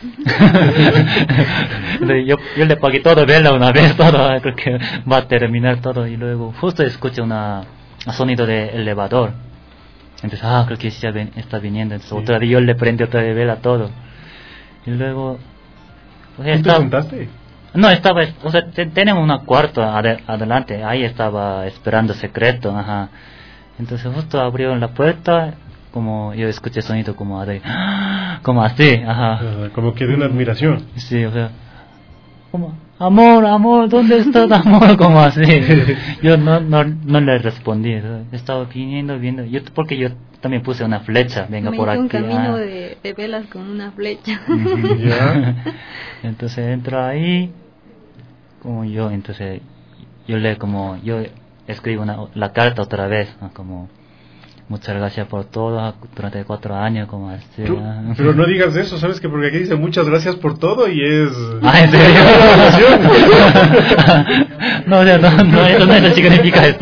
yo le pagué todo vela una vez, todo, creo que va a terminar todo. Y luego justo escuché un sonido de elevador. Entonces creo que ya está viniendo. Entonces otra vez yo le prendí otra vez vela todo. Y luego ¿te sentaste? No, estaba, o sea, tenemos un cuarto adelante, ahí estaba esperando secreto. Ajá. Entonces justo abrió la puerta, como yo escuché sonido como así, ajá. Como que de una admiración. Sí, o sea, como amor, ¿dónde estás, amor? Como así. Yo no le respondí, estaba viendo, porque yo también puse una flecha, venga por aquí. Un camino de velas con una flecha. ¿Ya? Entonces entro ahí, como yo escribo la carta otra vez, como muchas gracias por todo durante 4 años, como así. Pero no digas eso, ¿sabes? Que porque aquí dice muchas gracias por todo y es... ¿En serio? No, eso no significa esto.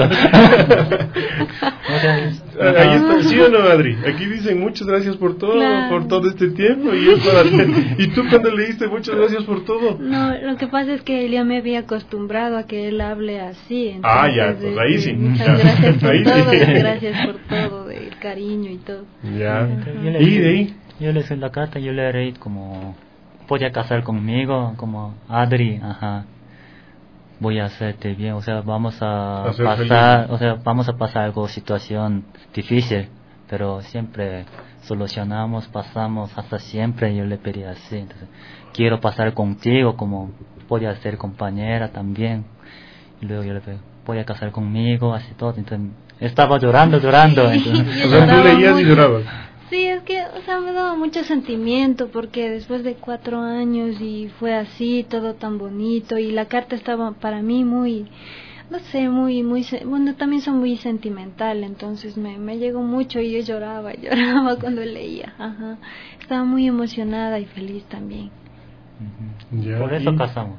Ahí está, ¿sí o no, Adri? Aquí dicen muchas gracias por todo, claro, por todo este tiempo y tú cuando leíste muchas gracias por todo. No, lo que pasa es que él ya me había acostumbrado a que él hable así. Entonces, ya, pues ahí sí. Muchas gracias por todo, gracias por todo, el cariño y todo. Ya. ¿Y de ahí? Yo le hice la carta, yo le leí como podía casar conmigo, como Adri, ajá. Voy a hacerte bien, o sea, vamos a pasar algo, situación difícil, pero siempre solucionamos, pasamos hasta siempre. Yo le pedí así, entonces, quiero pasar contigo, como podía ser compañera también. Y luego yo le pedí, voy a casar conmigo, así todo. Entonces, estaba llorando. Entonces, o sea, tú leías y llorabas. Sí, es que, o sea, me daba mucho sentimiento porque después de 4 años y fue así, todo tan bonito y la carta estaba para mí muy, no sé, bueno, también soy muy sentimental, entonces me llegó mucho y yo lloraba cuando leía, ajá. Estaba muy emocionada y feliz también. Ya, por eso casamos.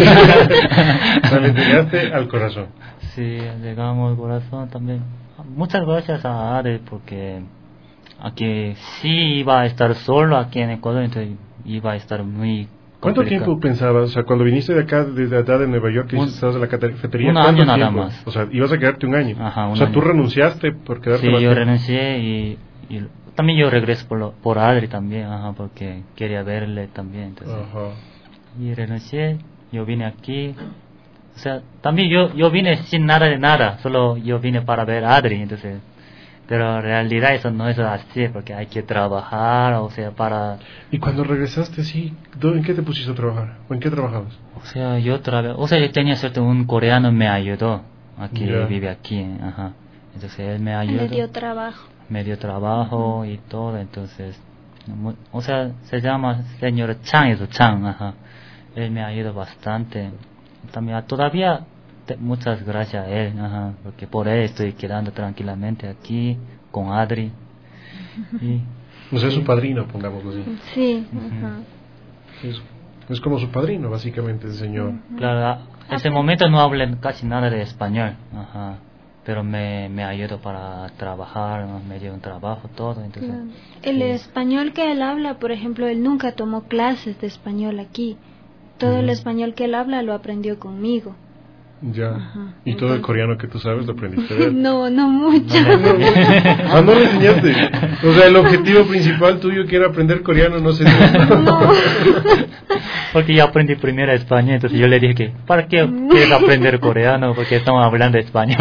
O sea, le llegaste al corazón. Sí, llegamos al corazón también. Muchas gracias a Adri porque aquí sí iba a estar solo aquí en Ecuador, entonces iba a estar muy complicado. ¿Cuánto tiempo pensabas? O sea, cuando viniste de acá, desde allá de Nueva York, y estabas en la cafetería, un año nada más. O sea, ibas a quedarte un año. Ajá, o sea, año. ¿Tú renunciaste por quedarte Sí, más yo tiempo? renuncié y también yo regreso por Adri también, ajá, porque quería verle también, entonces. Ajá. Y renuncié, yo vine aquí. O sea, también yo vine sin nada de nada, solo yo vine para ver a Adri, entonces. Pero en realidad eso no es así, porque hay que trabajar, o sea, para... ¿Y cuando regresaste, sí, en qué te pusiste a trabajar? ¿O en qué trabajabas? O sea, yo tenía suerte, un coreano me ayudó, aquí vive aquí, ajá. Entonces él me ayudó. Me dio trabajo y todo, entonces... O sea, se llama señor Chang, ajá. Él me ayudó bastante. También todavía... Muchas gracias a él, ajá, porque por él estoy quedando tranquilamente aquí con Adri. O sea, es su padrino, pongámoslo así. Sí, ajá. Es como su padrino, básicamente, el señor. Claro, en ese momento no hablo casi nada de español, ajá, pero me ayudó para trabajar, me dio un trabajo, todo. Entonces, claro. El español que él habla, por ejemplo, él nunca tomó clases de español aquí. Todo el español que él habla lo aprendió conmigo. Ya. Ajá. ¿Y todo el coreano que tú sabes lo aprendiste de él? No mucho. Ah, no lo enseñaste. O sea, el objetivo principal tuyo que era aprender coreano no se dio. No. Porque yo aprendí primero español, entonces yo le dije que, ¿para qué quieres aprender coreano? Porque estamos hablando español.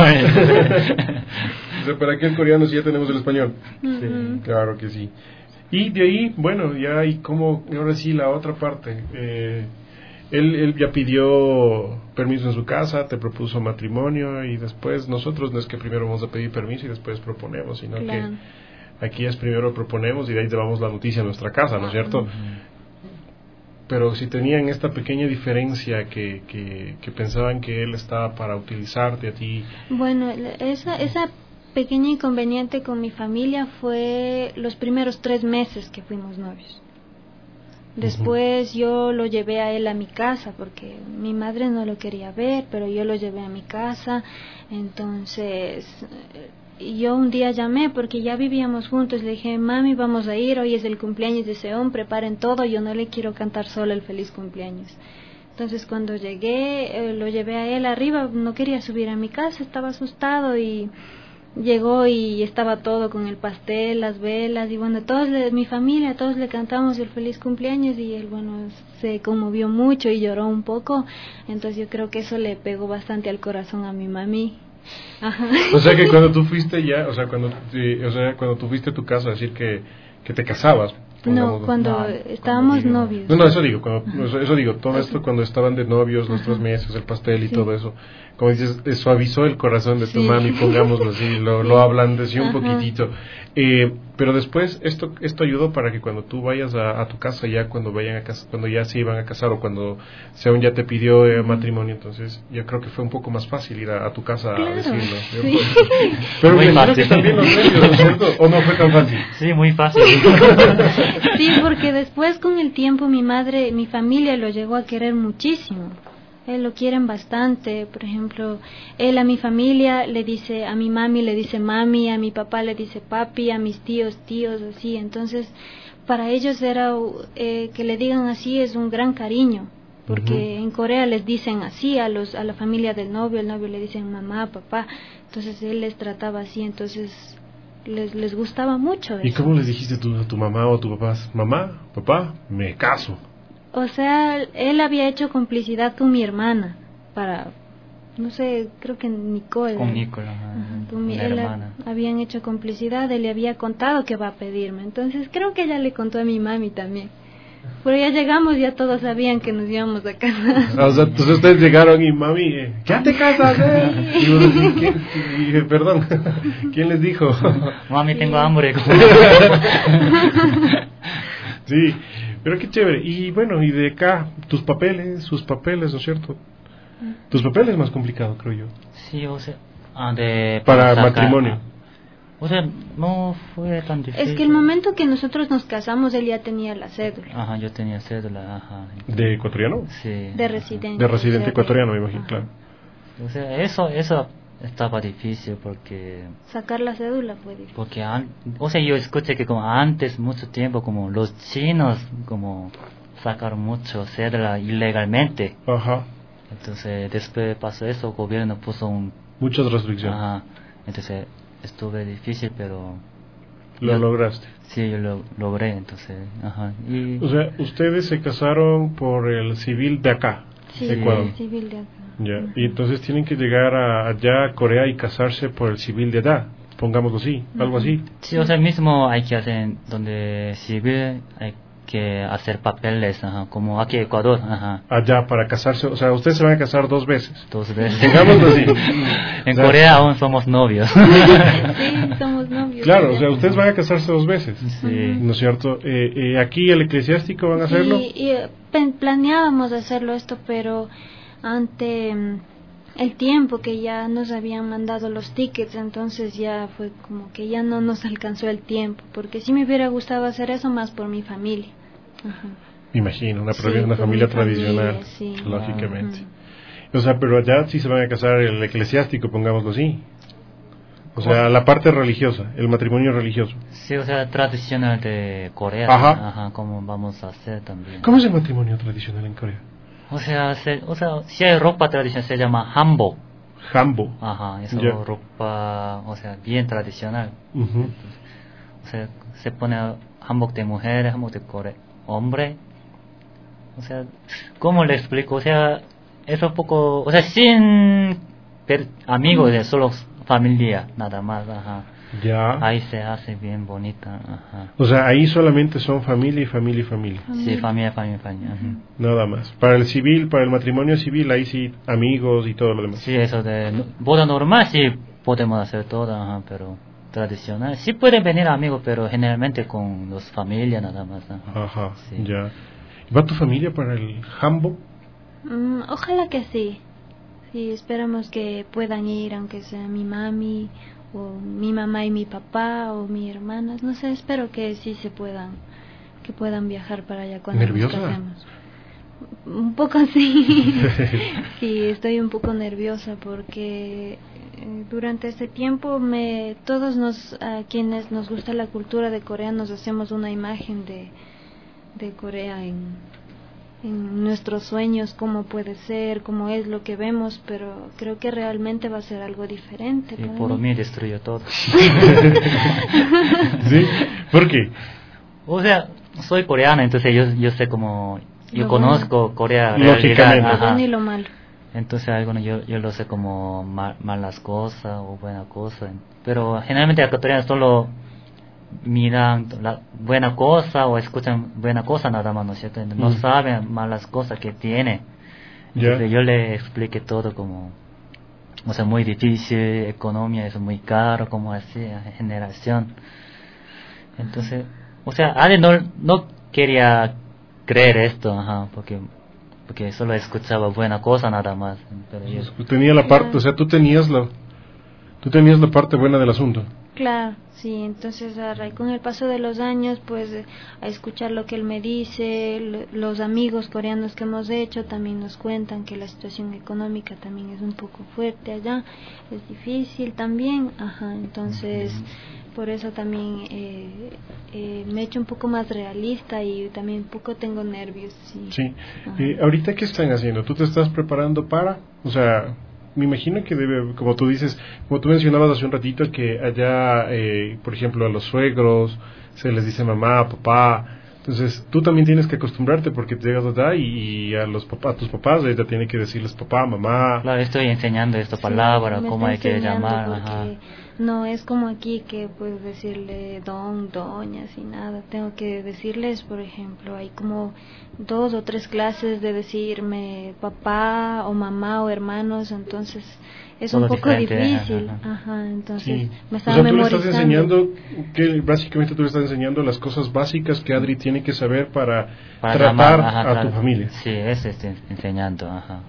O sea, ¿para qué el coreano si ya tenemos el español? Sí. Claro que sí. Y de ahí, bueno, ya hay como, ahora sí, la otra parte. Él ya pidió permiso en su casa, te propuso matrimonio y después nosotros no es que primero vamos a pedir permiso y después proponemos, sino Claro. que aquí es primero proponemos y de ahí llevamos la noticia a nuestra casa, ¿no es cierto? Pero si tenían esta pequeña diferencia que pensaban que él estaba para utilizarte a ti. Bueno, esa pequeña inconveniente con mi familia fue los primeros 3 meses que fuimos novios. Después yo lo llevé a él a mi casa porque mi madre no lo quería ver, pero yo lo llevé a mi casa. Entonces yo un día llamé porque ya vivíamos juntos, le dije, mami, vamos a ir, hoy es el cumpleaños de ese hombre, preparen todo, yo no le quiero cantar sola el feliz cumpleaños. Entonces cuando llegué, lo llevé a él arriba, no quería subir a mi casa, estaba asustado y llegó y estaba todo con el pastel, las velas y bueno, mi familia, todos le cantamos el feliz cumpleaños y él, bueno, se conmovió mucho y lloró un poco. Entonces yo creo que eso le pegó bastante al corazón a mi mami. Ajá. O sea que cuando tú fuiste ya, cuando tú fuiste a tu casa a decir que te casabas. No, cuando estábamos novios. No, eso digo, todo esto cuando estaban de novios, los 3 meses, el pastel y todo eso. Como dices, suavizó el corazón de tu mami, pongámoslo así, lo ablandeció un poquitito. Pero después esto ayudó para que cuando tú vayas a tu casa ya cuando ya se iban a casar o cuando Seon ya te pidió matrimonio, entonces yo creo que fue un poco más fácil ir a tu casa a decirlo. Sí. Pero muy me imagino fácil. que también los nervios, ¿no es cierto? ¿O no fue tan fácil? Sí, muy fácil. Sí, porque después con el tiempo mi familia lo llegó a querer muchísimo. Él lo quieren bastante. Por ejemplo, él a mi familia le dice, a mi mami le dice mami, a mi papá le dice papi, a mis tíos, así. Entonces, para ellos era que le digan así es un gran cariño, porque en Corea les dicen así a la familia del novio, el novio le dicen mamá, papá. Entonces él les trataba así, entonces les gustaba mucho. ¿Y eso. cómo les dijiste tú a tu mamá o a tu papá? Mamá, papá, me caso. O sea, él había hecho complicidad con mi hermana para, no sé, creo que Nicole. Con Nicole, con mi una hermana. Habían hecho complicidad, él le había contado que va a pedirme. Entonces creo que ella le contó a mi mami también. Pero ya llegamos, ya todos sabían que nos íbamos a casar. O sea, entonces ustedes llegaron y mami, ¿ya te casas? Y uno dice, y dije, perdón, ¿quién les dijo? Mami, tengo hambre. Sí, pero qué chévere. Y bueno, y de acá, sus papeles, ¿no es cierto? Tus papeles es más complicado, creo yo. Sí, o sea, para sacar, matrimonio. O sea, no fue tan difícil. Es que el momento que nosotros nos casamos, él ya tenía la cédula. Ajá, yo tenía cédula, ajá. ¿De ecuatoriano? Sí. De residente. De residente ecuatoriano, me imagino, claro. O sea, eso estaba difícil porque... Sacar la cédula fue difícil. Porque, o sea, yo escuché que como antes, mucho tiempo, como los chinos, como sacaron mucho cédula ilegalmente. Ajá. Entonces, después pasó eso, el gobierno puso muchas restricciones. Ajá. Entonces, estuve difícil, pero... ¿Lo lograste? Sí, yo lo logré, entonces, ajá. Y... O sea, ustedes se casaron por el civil de acá, sí, Ecuador. el civil de acá. Ya, y entonces tienen que llegar allá a Corea y casarse por el civil de allá, pongámoslo así, algo así. Sí, o sea, mismo hay que hacer, donde civil hay que hacer papeles, ajá, como aquí en Ecuador, ajá. Allá para casarse, o sea, ustedes se van a casar 2 veces. 2 veces. Pongámoslo así. En Corea aún somos novios. Sí, somos novios. Claro, o sea, ustedes van a casarse 2 veces. Sí. ¿No es cierto? Aquí el eclesiástico van a hacerlo. Sí, y planeábamos hacerlo esto, pero ante el tiempo que ya nos habían mandado los tickets, entonces ya fue como que ya no nos alcanzó el tiempo, porque sí me hubiera gustado hacer eso más por mi familia. Ajá. Me imagino, una Sí, familia mi tradicional, familia, sí. lógicamente. O sea, pero allá sí se van a casar el eclesiástico, pongámoslo así. O sea, la parte religiosa, el matrimonio religioso. Sí, o sea, tradicional de Corea. Ajá. Ajá, como vamos a hacer también. ¿Cómo es el matrimonio tradicional en Corea? O sea, si hay ropa tradicional se llama hanbok. Hanbok. Ajá, eso Ya. ropa, o sea, bien tradicional. Ujú. O sea, se pone hanbok de mujer, hanbok de hombre. O sea, ¿cómo le explico? O sea, es un poco, o sea, sin amigos, de solo familia, nada más, ajá. Ya. Ahí se hace bien bonita, ajá. O sea, ahí solamente son familia y familia y familia. Sí, familia. Ajá. Nada más. Para el civil, para el matrimonio civil, ahí sí, amigos y todo lo demás. Sí, eso de boda normal sí podemos hacer todo, ajá, pero tradicional sí pueden venir amigos, pero generalmente con los familias nada más. Ajá. Ajá, Sí. ya. ¿Va tu familia para el hanbok? Ojalá que sí. Sí, esperamos que puedan ir, aunque sea mi mami, o mi mamá y mi papá, o mis hermanas. No sé, espero que sí que puedan viajar para allá cuando ¿Nerviosa? nos casemos. Un poco sí. Sí, estoy un poco nerviosa porque durante este tiempo todos a quienes nos gusta la cultura de Corea nos hacemos una imagen de Corea en nuestros sueños, cómo puede ser, cómo es lo que vemos, pero creo que realmente va a ser algo diferente. Sí, para por mí. mí destruyó todo. ¿Sí? ¿Por qué? O sea, soy coreana, entonces yo sé como yo Lo conozco Corea Lógicamente. realidad, Lo ajá. bueno y lo malo. Entonces algunos yo lo sé como malas cosas o buenas cosas, pero generalmente los coreanos solo miran la buena cosa o escuchan buena cosa nada más, ¿no es cierto? No saben malas cosas que tiene. Entonces yo le expliqué todo como, o sea, muy difícil, economía es muy caro, como así, generación. Entonces, o sea, Ale no quería creer esto, ajá, porque solo escuchaba buena cosa nada más. Pero yo, Tenía la parte, o sea, tú tenías la parte buena del asunto. Claro, sí, entonces con el paso de los años, pues a escuchar lo que él me dice, los amigos coreanos que hemos hecho también nos cuentan que la situación económica también es un poco fuerte allá, es difícil también, ajá, entonces por eso también me he hecho un poco más realista y también un poco tengo nervios. Sí. ¿Ahorita qué están haciendo? ¿Tú te estás preparando para? O sea, me imagino que debe, como tú dices, como tú mencionabas hace un ratito, que allá, por ejemplo, a los suegros se les dice mamá, papá. Entonces, tú también tienes que acostumbrarte porque te llegas allá y a tus papás ella tiene que decirles papá, mamá. Claro, estoy enseñando esta palabra, me cómo está hay que llamar. porque Ajá. no es como aquí que puedes decirle doña, y nada. Tengo que decirles, por ejemplo, hay como 2 o 3 clases de decirme papá o mamá o hermanos, entonces es todo un poco difícil. Ajá. Entonces me O sea, estaba tú le estás memorizando. enseñando, básicamente tú le estás enseñando las cosas básicas que Adri tiene que saber para tratar llamar, ajá, a claro. tu familia. Sí, eso estoy enseñando, ajá.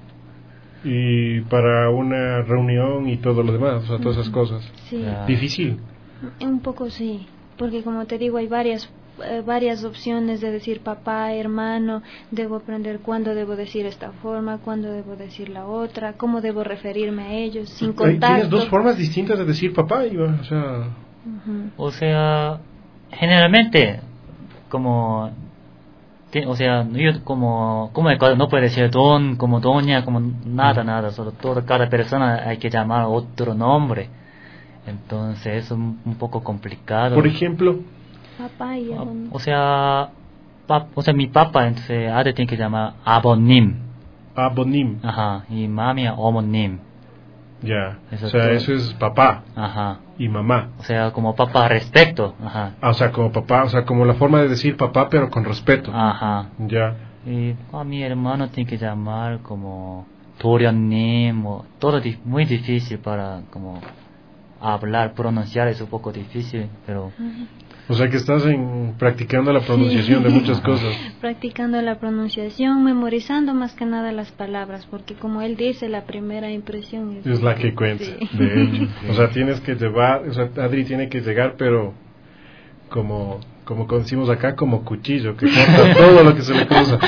Y para una reunión y todo lo demás, o sea, todas esas cosas. Sí, Difícil. un poco sí, porque como te digo hay varias opciones de decir papá, hermano, debo aprender cuándo debo decir esta forma, cuándo debo decir la otra, cómo debo referirme a ellos, sin contacto. Tienes 2 formas distintas de decir papá, Iván, o sea... O sea, generalmente, como... O sea, yo como Ecuador no puede decir don, como doña, como nada, solo cada persona hay que llamar otro nombre. Entonces es un poco complicado. Por ejemplo... Papá y o sea, mi papá, entonces Ade tiene que llamar Abonim. Abonim. Ajá, y mami Omonim. Ya, Eso o sea, todo. eso es papá. Ajá. Y mamá. O sea, como papá respeto. Ajá. O sea, como papá, o sea, como la forma de decir papá, pero con respeto. Ajá. Ya. Y a mi hermano tiene que llamar como Torionim, o todo muy difícil para como hablar, pronunciar es un poco difícil, pero... O sea que estás practicando la pronunciación de muchas cosas. Practicando la pronunciación, memorizando más que nada las palabras, porque como él dice, la primera impresión es la que cuenta, de hecho. O sea, tienes que llevar, o sea, Adri tiene que llegar, pero como decimos acá, como cuchillo, que corta todo lo que se le cruza.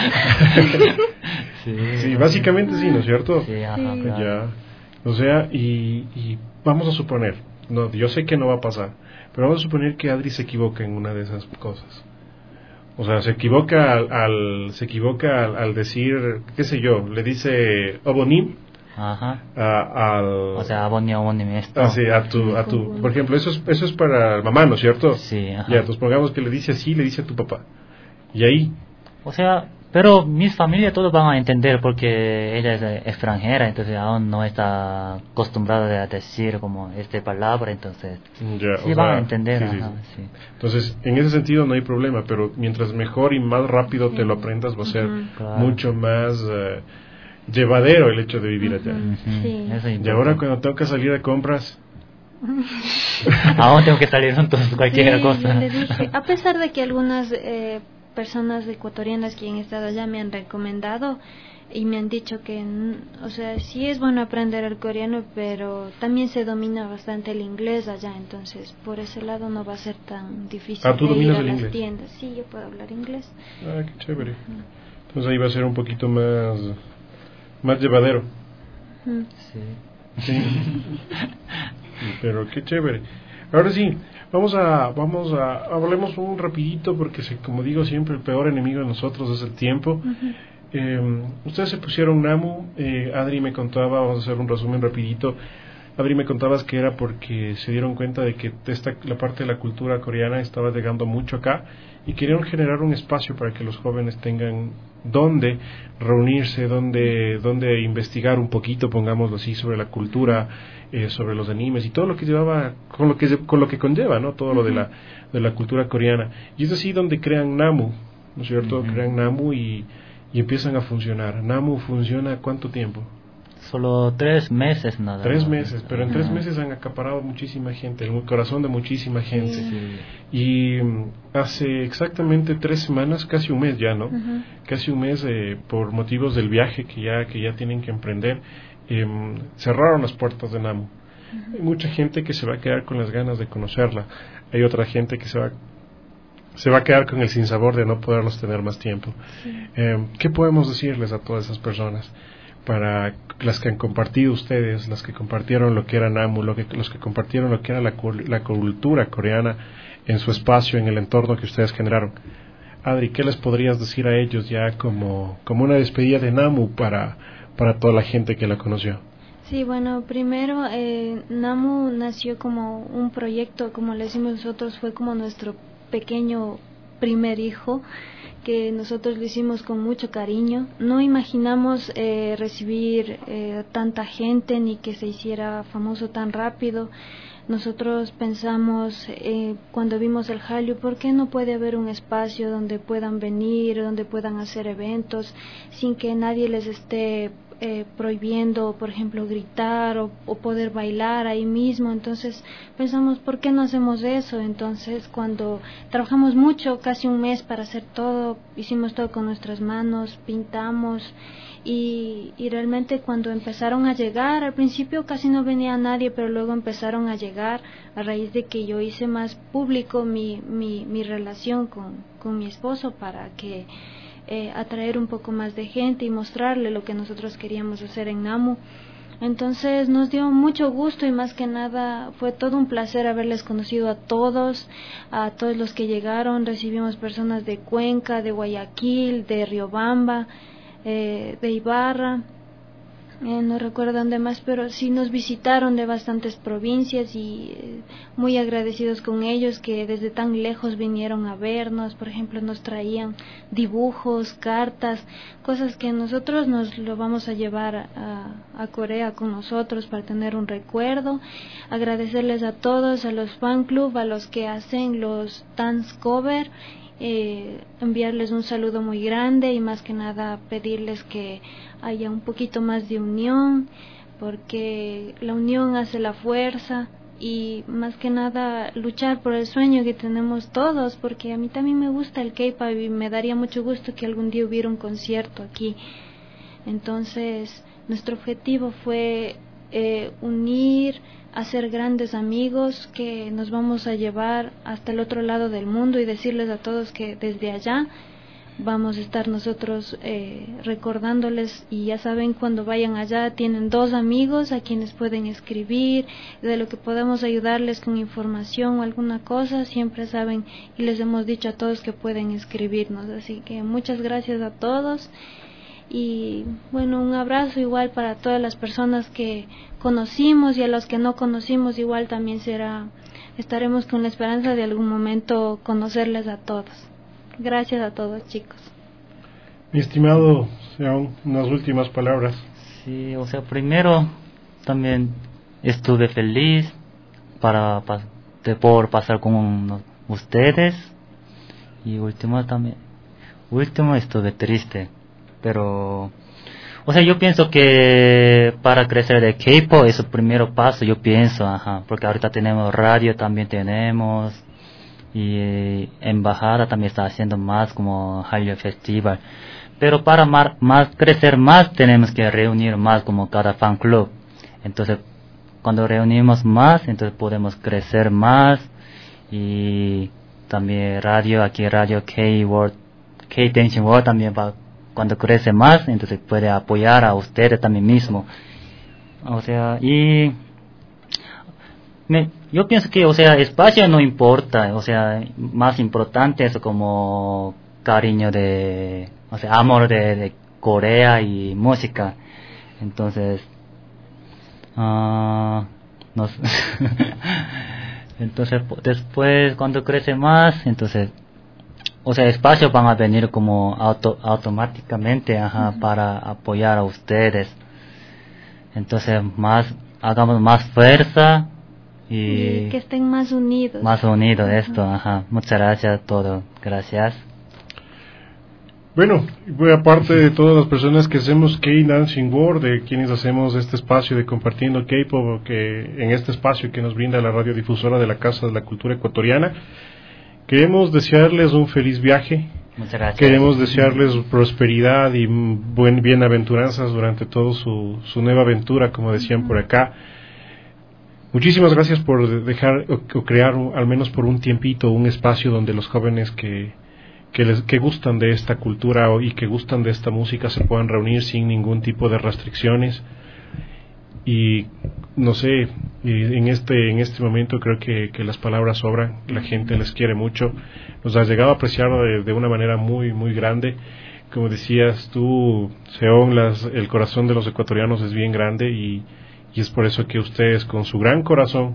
Sí, básicamente sí, ¿no es cierto? Sí, ajá, claro. Ya. O sea, y vamos a suponer, no, yo sé que no va a pasar, pero vamos a suponer que Adri se equivoca en una de esas cosas. O sea, se equivoca al decir, qué sé yo, le dice obonim. Ajá. O sea, abonim esto. Sí, a tu, por ejemplo, eso es para mamá, ¿no es cierto? Sí, ajá. Ya, entonces pongamos que le dice así, le dice a tu papá. Y ahí. O sea, pero mis familias todos van a entender porque ella es extranjera, entonces aún no está acostumbrada a decir como esta palabra, entonces ya, sí van a entender. Sí, ajá, sí. Sí. Entonces, en ese sentido no hay problema, pero mientras mejor y más rápido te lo aprendas va a ser mucho más llevadero el hecho de vivir allá. Sí. Y ahora cuando tengo que salir de compras... Aún tengo que salir entonces cualquier cosa. Le dije, a pesar de que algunas personas ecuatorianas que han estado allá me han recomendado y me han dicho que, o sea, sí es bueno aprender el coreano, pero también se domina bastante el inglés allá, entonces por ese lado no va a ser tan difícil. ¿Tú dominas el las inglés? Tiendas. Sí, yo puedo hablar inglés. Qué chévere. Entonces ahí va a ser un poquito más llevadero. Sí. Pero qué chévere. Ahora sí, vamos a hablemos un rapidito porque como digo siempre el peor enemigo de nosotros es el tiempo. Ustedes se pusieron NAMU, Adri me contaba, vamos a hacer un resumen rapidito. Adri, me contabas que era porque se dieron cuenta de que la parte de la cultura coreana estaba llegando mucho acá y querían generar un espacio para que los jóvenes tengan donde reunirse, donde investigar un poquito, pongámoslo así, sobre la cultura, sobre los animes y todo lo que llevaba, con lo que conlleva, ¿no? Todo lo de la cultura coreana. Y es así donde crean NAMU, ¿no es cierto? Crean NAMU y empiezan a funcionar. ¿NAMU funciona cuánto tiempo? Solo 3 meses nada 3 más. meses, pero en 3 meses han acaparado muchísima gente, el corazón de muchísima gente. Sí. Y hace exactamente 3 semanas, casi un mes ya, ¿no? Casi un mes, por motivos del viaje que ya tienen que emprender, cerraron las puertas de NAMU. Hay mucha gente que se va a quedar con las ganas de conocerla. Hay otra gente que se va a quedar con el sinsabor de no poderlos tener más tiempo. ¿Qué podemos decirles a todas esas personas? Para las que han compartido ustedes, las que compartieron lo que era NAMU, los que compartieron lo que era la cultura coreana en su espacio, en el entorno que ustedes generaron. Adri, ¿qué les podrías decir a ellos ya como una despedida de NAMU para toda la gente que la conoció? Sí, bueno, primero NAMU nació como un proyecto, como le decimos nosotros, fue como nuestro pequeño primer hijo, que nosotros lo hicimos con mucho cariño. No imaginamos recibir tanta gente ni que se hiciera famoso tan rápido. Nosotros pensamos cuando vimos el Hallyu, ¿por qué no puede haber un espacio donde puedan venir, donde puedan hacer eventos sin que nadie les esté prohibiendo, por ejemplo, gritar o poder bailar ahí mismo? Entonces pensamos, ¿por qué no hacemos eso? Entonces cuando trabajamos mucho, casi un mes para hacer todo, hicimos todo con nuestras manos, pintamos y realmente cuando empezaron a llegar, al principio casi no venía nadie, pero luego empezaron a llegar a raíz de que yo hice más público mi relación con mi esposo para que atraer un poco más de gente y mostrarle lo que nosotros queríamos hacer en NAMU. Entonces nos dio mucho gusto y más que nada fue todo un placer haberles conocido a todos los que llegaron. Recibimos personas de Cuenca, de Guayaquil, de Riobamba, de Ibarra, no recuerdo dónde más, pero sí nos visitaron de bastantes provincias y muy agradecidos con ellos que desde tan lejos vinieron a vernos. Por ejemplo, nos traían dibujos, cartas, cosas que nosotros nos lo vamos a llevar a Corea con nosotros para tener un recuerdo. Agradecerles a todos, a los fan club, a los que hacen los dance cover, enviarles un saludo muy grande y más que nada pedirles que haya un poquito más de unión, porque la unión hace la fuerza, y más que nada luchar por el sueño que tenemos todos, porque a mí también me gusta el K-pop y me daría mucho gusto que algún día hubiera un concierto aquí. Entonces nuestro objetivo fue unir, hacer grandes amigos que nos vamos a llevar hasta el otro lado del mundo y decirles a todos que desde allá vamos a estar nosotros recordándoles, y ya saben, cuando vayan allá tienen 2 amigos a quienes pueden escribir, de lo que podemos ayudarles con información o alguna cosa, siempre saben, y les hemos dicho a todos que pueden escribirnos, así que muchas gracias a todos. Y bueno, un abrazo igual para todas las personas que conocimos, y a los que no conocimos igual también estaremos con la esperanza de algún momento conocerles a todos. Gracias a todos, chicos. Mi estimado Sean, unas últimas palabras. Sí, o sea, primero también estuve feliz por pasar con ustedes, y último estuve triste. Pero, o sea, yo pienso que para crecer de K-pop es el primer paso, yo pienso, porque ahorita tenemos radio, también tenemos, y embajada también está haciendo más como Hallyu Festival. Pero para crecer más tenemos que reunir más como cada fan club. Entonces, cuando reunimos más, entonces podemos crecer más, y también radio K-World, K-Tension World también va. Cuando crece más, entonces puede apoyar a ustedes también mismo. O sea, yo pienso que, o sea, espacio no importa, o sea, más importante es como cariño o sea, amor de Corea y música. Entonces, entonces después cuando crece más, entonces, o sea, espacios van a venir como automáticamente, para apoyar a ustedes. Entonces, hagamos más fuerza y que estén más unidos. Más unidos, esto, Muchas gracias a todos. Gracias. Bueno, aparte de todas las personas que hacemos K-Dancing World, de quienes hacemos este espacio de compartiendo K-pop, que en este espacio que nos brinda la radiodifusora de la Casa de la Cultura Ecuatoriana, queremos desearles un feliz viaje. Muchas gracias. Queremos desearles prosperidad y bienaventuranzas durante toda su nueva aventura, como decían por acá. Muchísimas gracias por dejar o crear, al menos por un tiempito, un espacio donde los jóvenes que gustan de esta cultura y que gustan de esta música se puedan reunir sin ningún tipo de restricciones. Y no sé, en este momento creo que las palabras sobran. La gente les quiere mucho, nos ha llegado a apreciar de una manera muy muy grande. Como decías tú, Seón, el corazón de los ecuatorianos es bien grande, y es por eso que ustedes, con su gran corazón,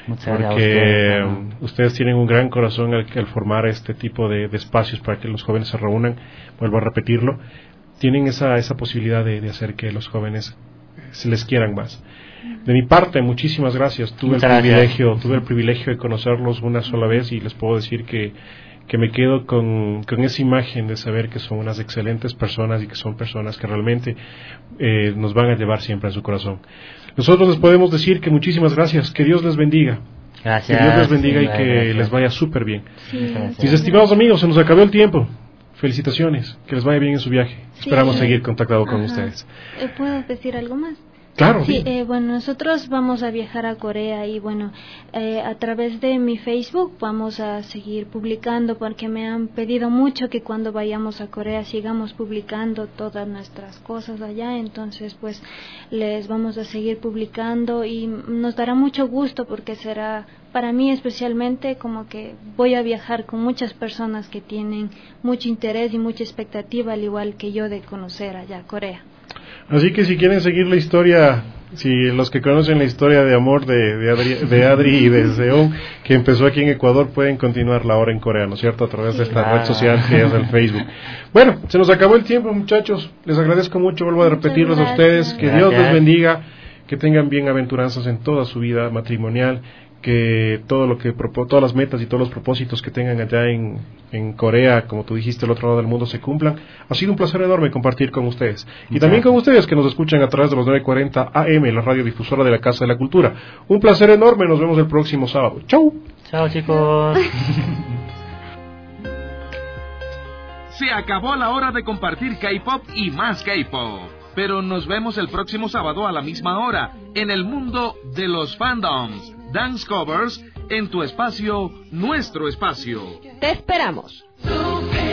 porque ustedes tienen un gran corazón al formar este tipo de espacios para que los jóvenes se reúnan, vuelvo a repetirlo, tienen esa posibilidad de hacer que los jóvenes se les quieran más. De mi parte, muchísimas gracias. Tuve el privilegio de conocerlos una sola vez, y les puedo decir que me quedo con esa imagen de saber que son unas excelentes personas, y que son personas que realmente nos van a llevar siempre en su corazón. Nosotros les podemos decir que muchísimas gracias, que Dios les bendiga. Gracias. Que Dios les bendiga, y que les vaya súper bien. Mis estimados amigos, se nos acabó el tiempo. Felicitaciones, que les vaya bien en su viaje. Esperamos seguir contactados con ustedes. ¿Puedo decir algo más? Claro. Sí, bueno, nosotros vamos a viajar a Corea, y bueno, a través de mi Facebook vamos a seguir publicando, porque me han pedido mucho que cuando vayamos a Corea sigamos publicando todas nuestras cosas allá. Entonces pues les vamos a seguir publicando, y nos dará mucho gusto, porque será para mí especialmente como que voy a viajar con muchas personas que tienen mucho interés y mucha expectativa, al igual que yo, de conocer allá Corea. Así que si quieren seguir la historia, si los que conocen la historia de amor de Adri y de Seón, que empezó aquí en Ecuador, pueden continuarla ahora en Corea, ¿no es cierto?, a través de esta red social que es el Facebook. Bueno, se nos acabó el tiempo, muchachos. Les agradezco mucho, vuelvo a repetirles a ustedes, que Dios les bendiga, que tengan bienaventuranzas en toda su vida matrimonial, que todas las metas y todos los propósitos que tengan allá en Corea, como tú dijiste, al otro lado del mundo, se cumplan. Ha sido un placer enorme compartir con ustedes, y también con ustedes que nos escuchan a través de los 940 AM, la radiodifusora de la Casa de la Cultura. Un placer enorme, nos vemos el próximo sábado. ¡Chau! Chao, chicos. Se acabó la hora de compartir K-pop y más K-pop, pero nos vemos el próximo sábado a la misma hora en el mundo de los fandoms, Dance Covers, en tu espacio, nuestro espacio. Te esperamos.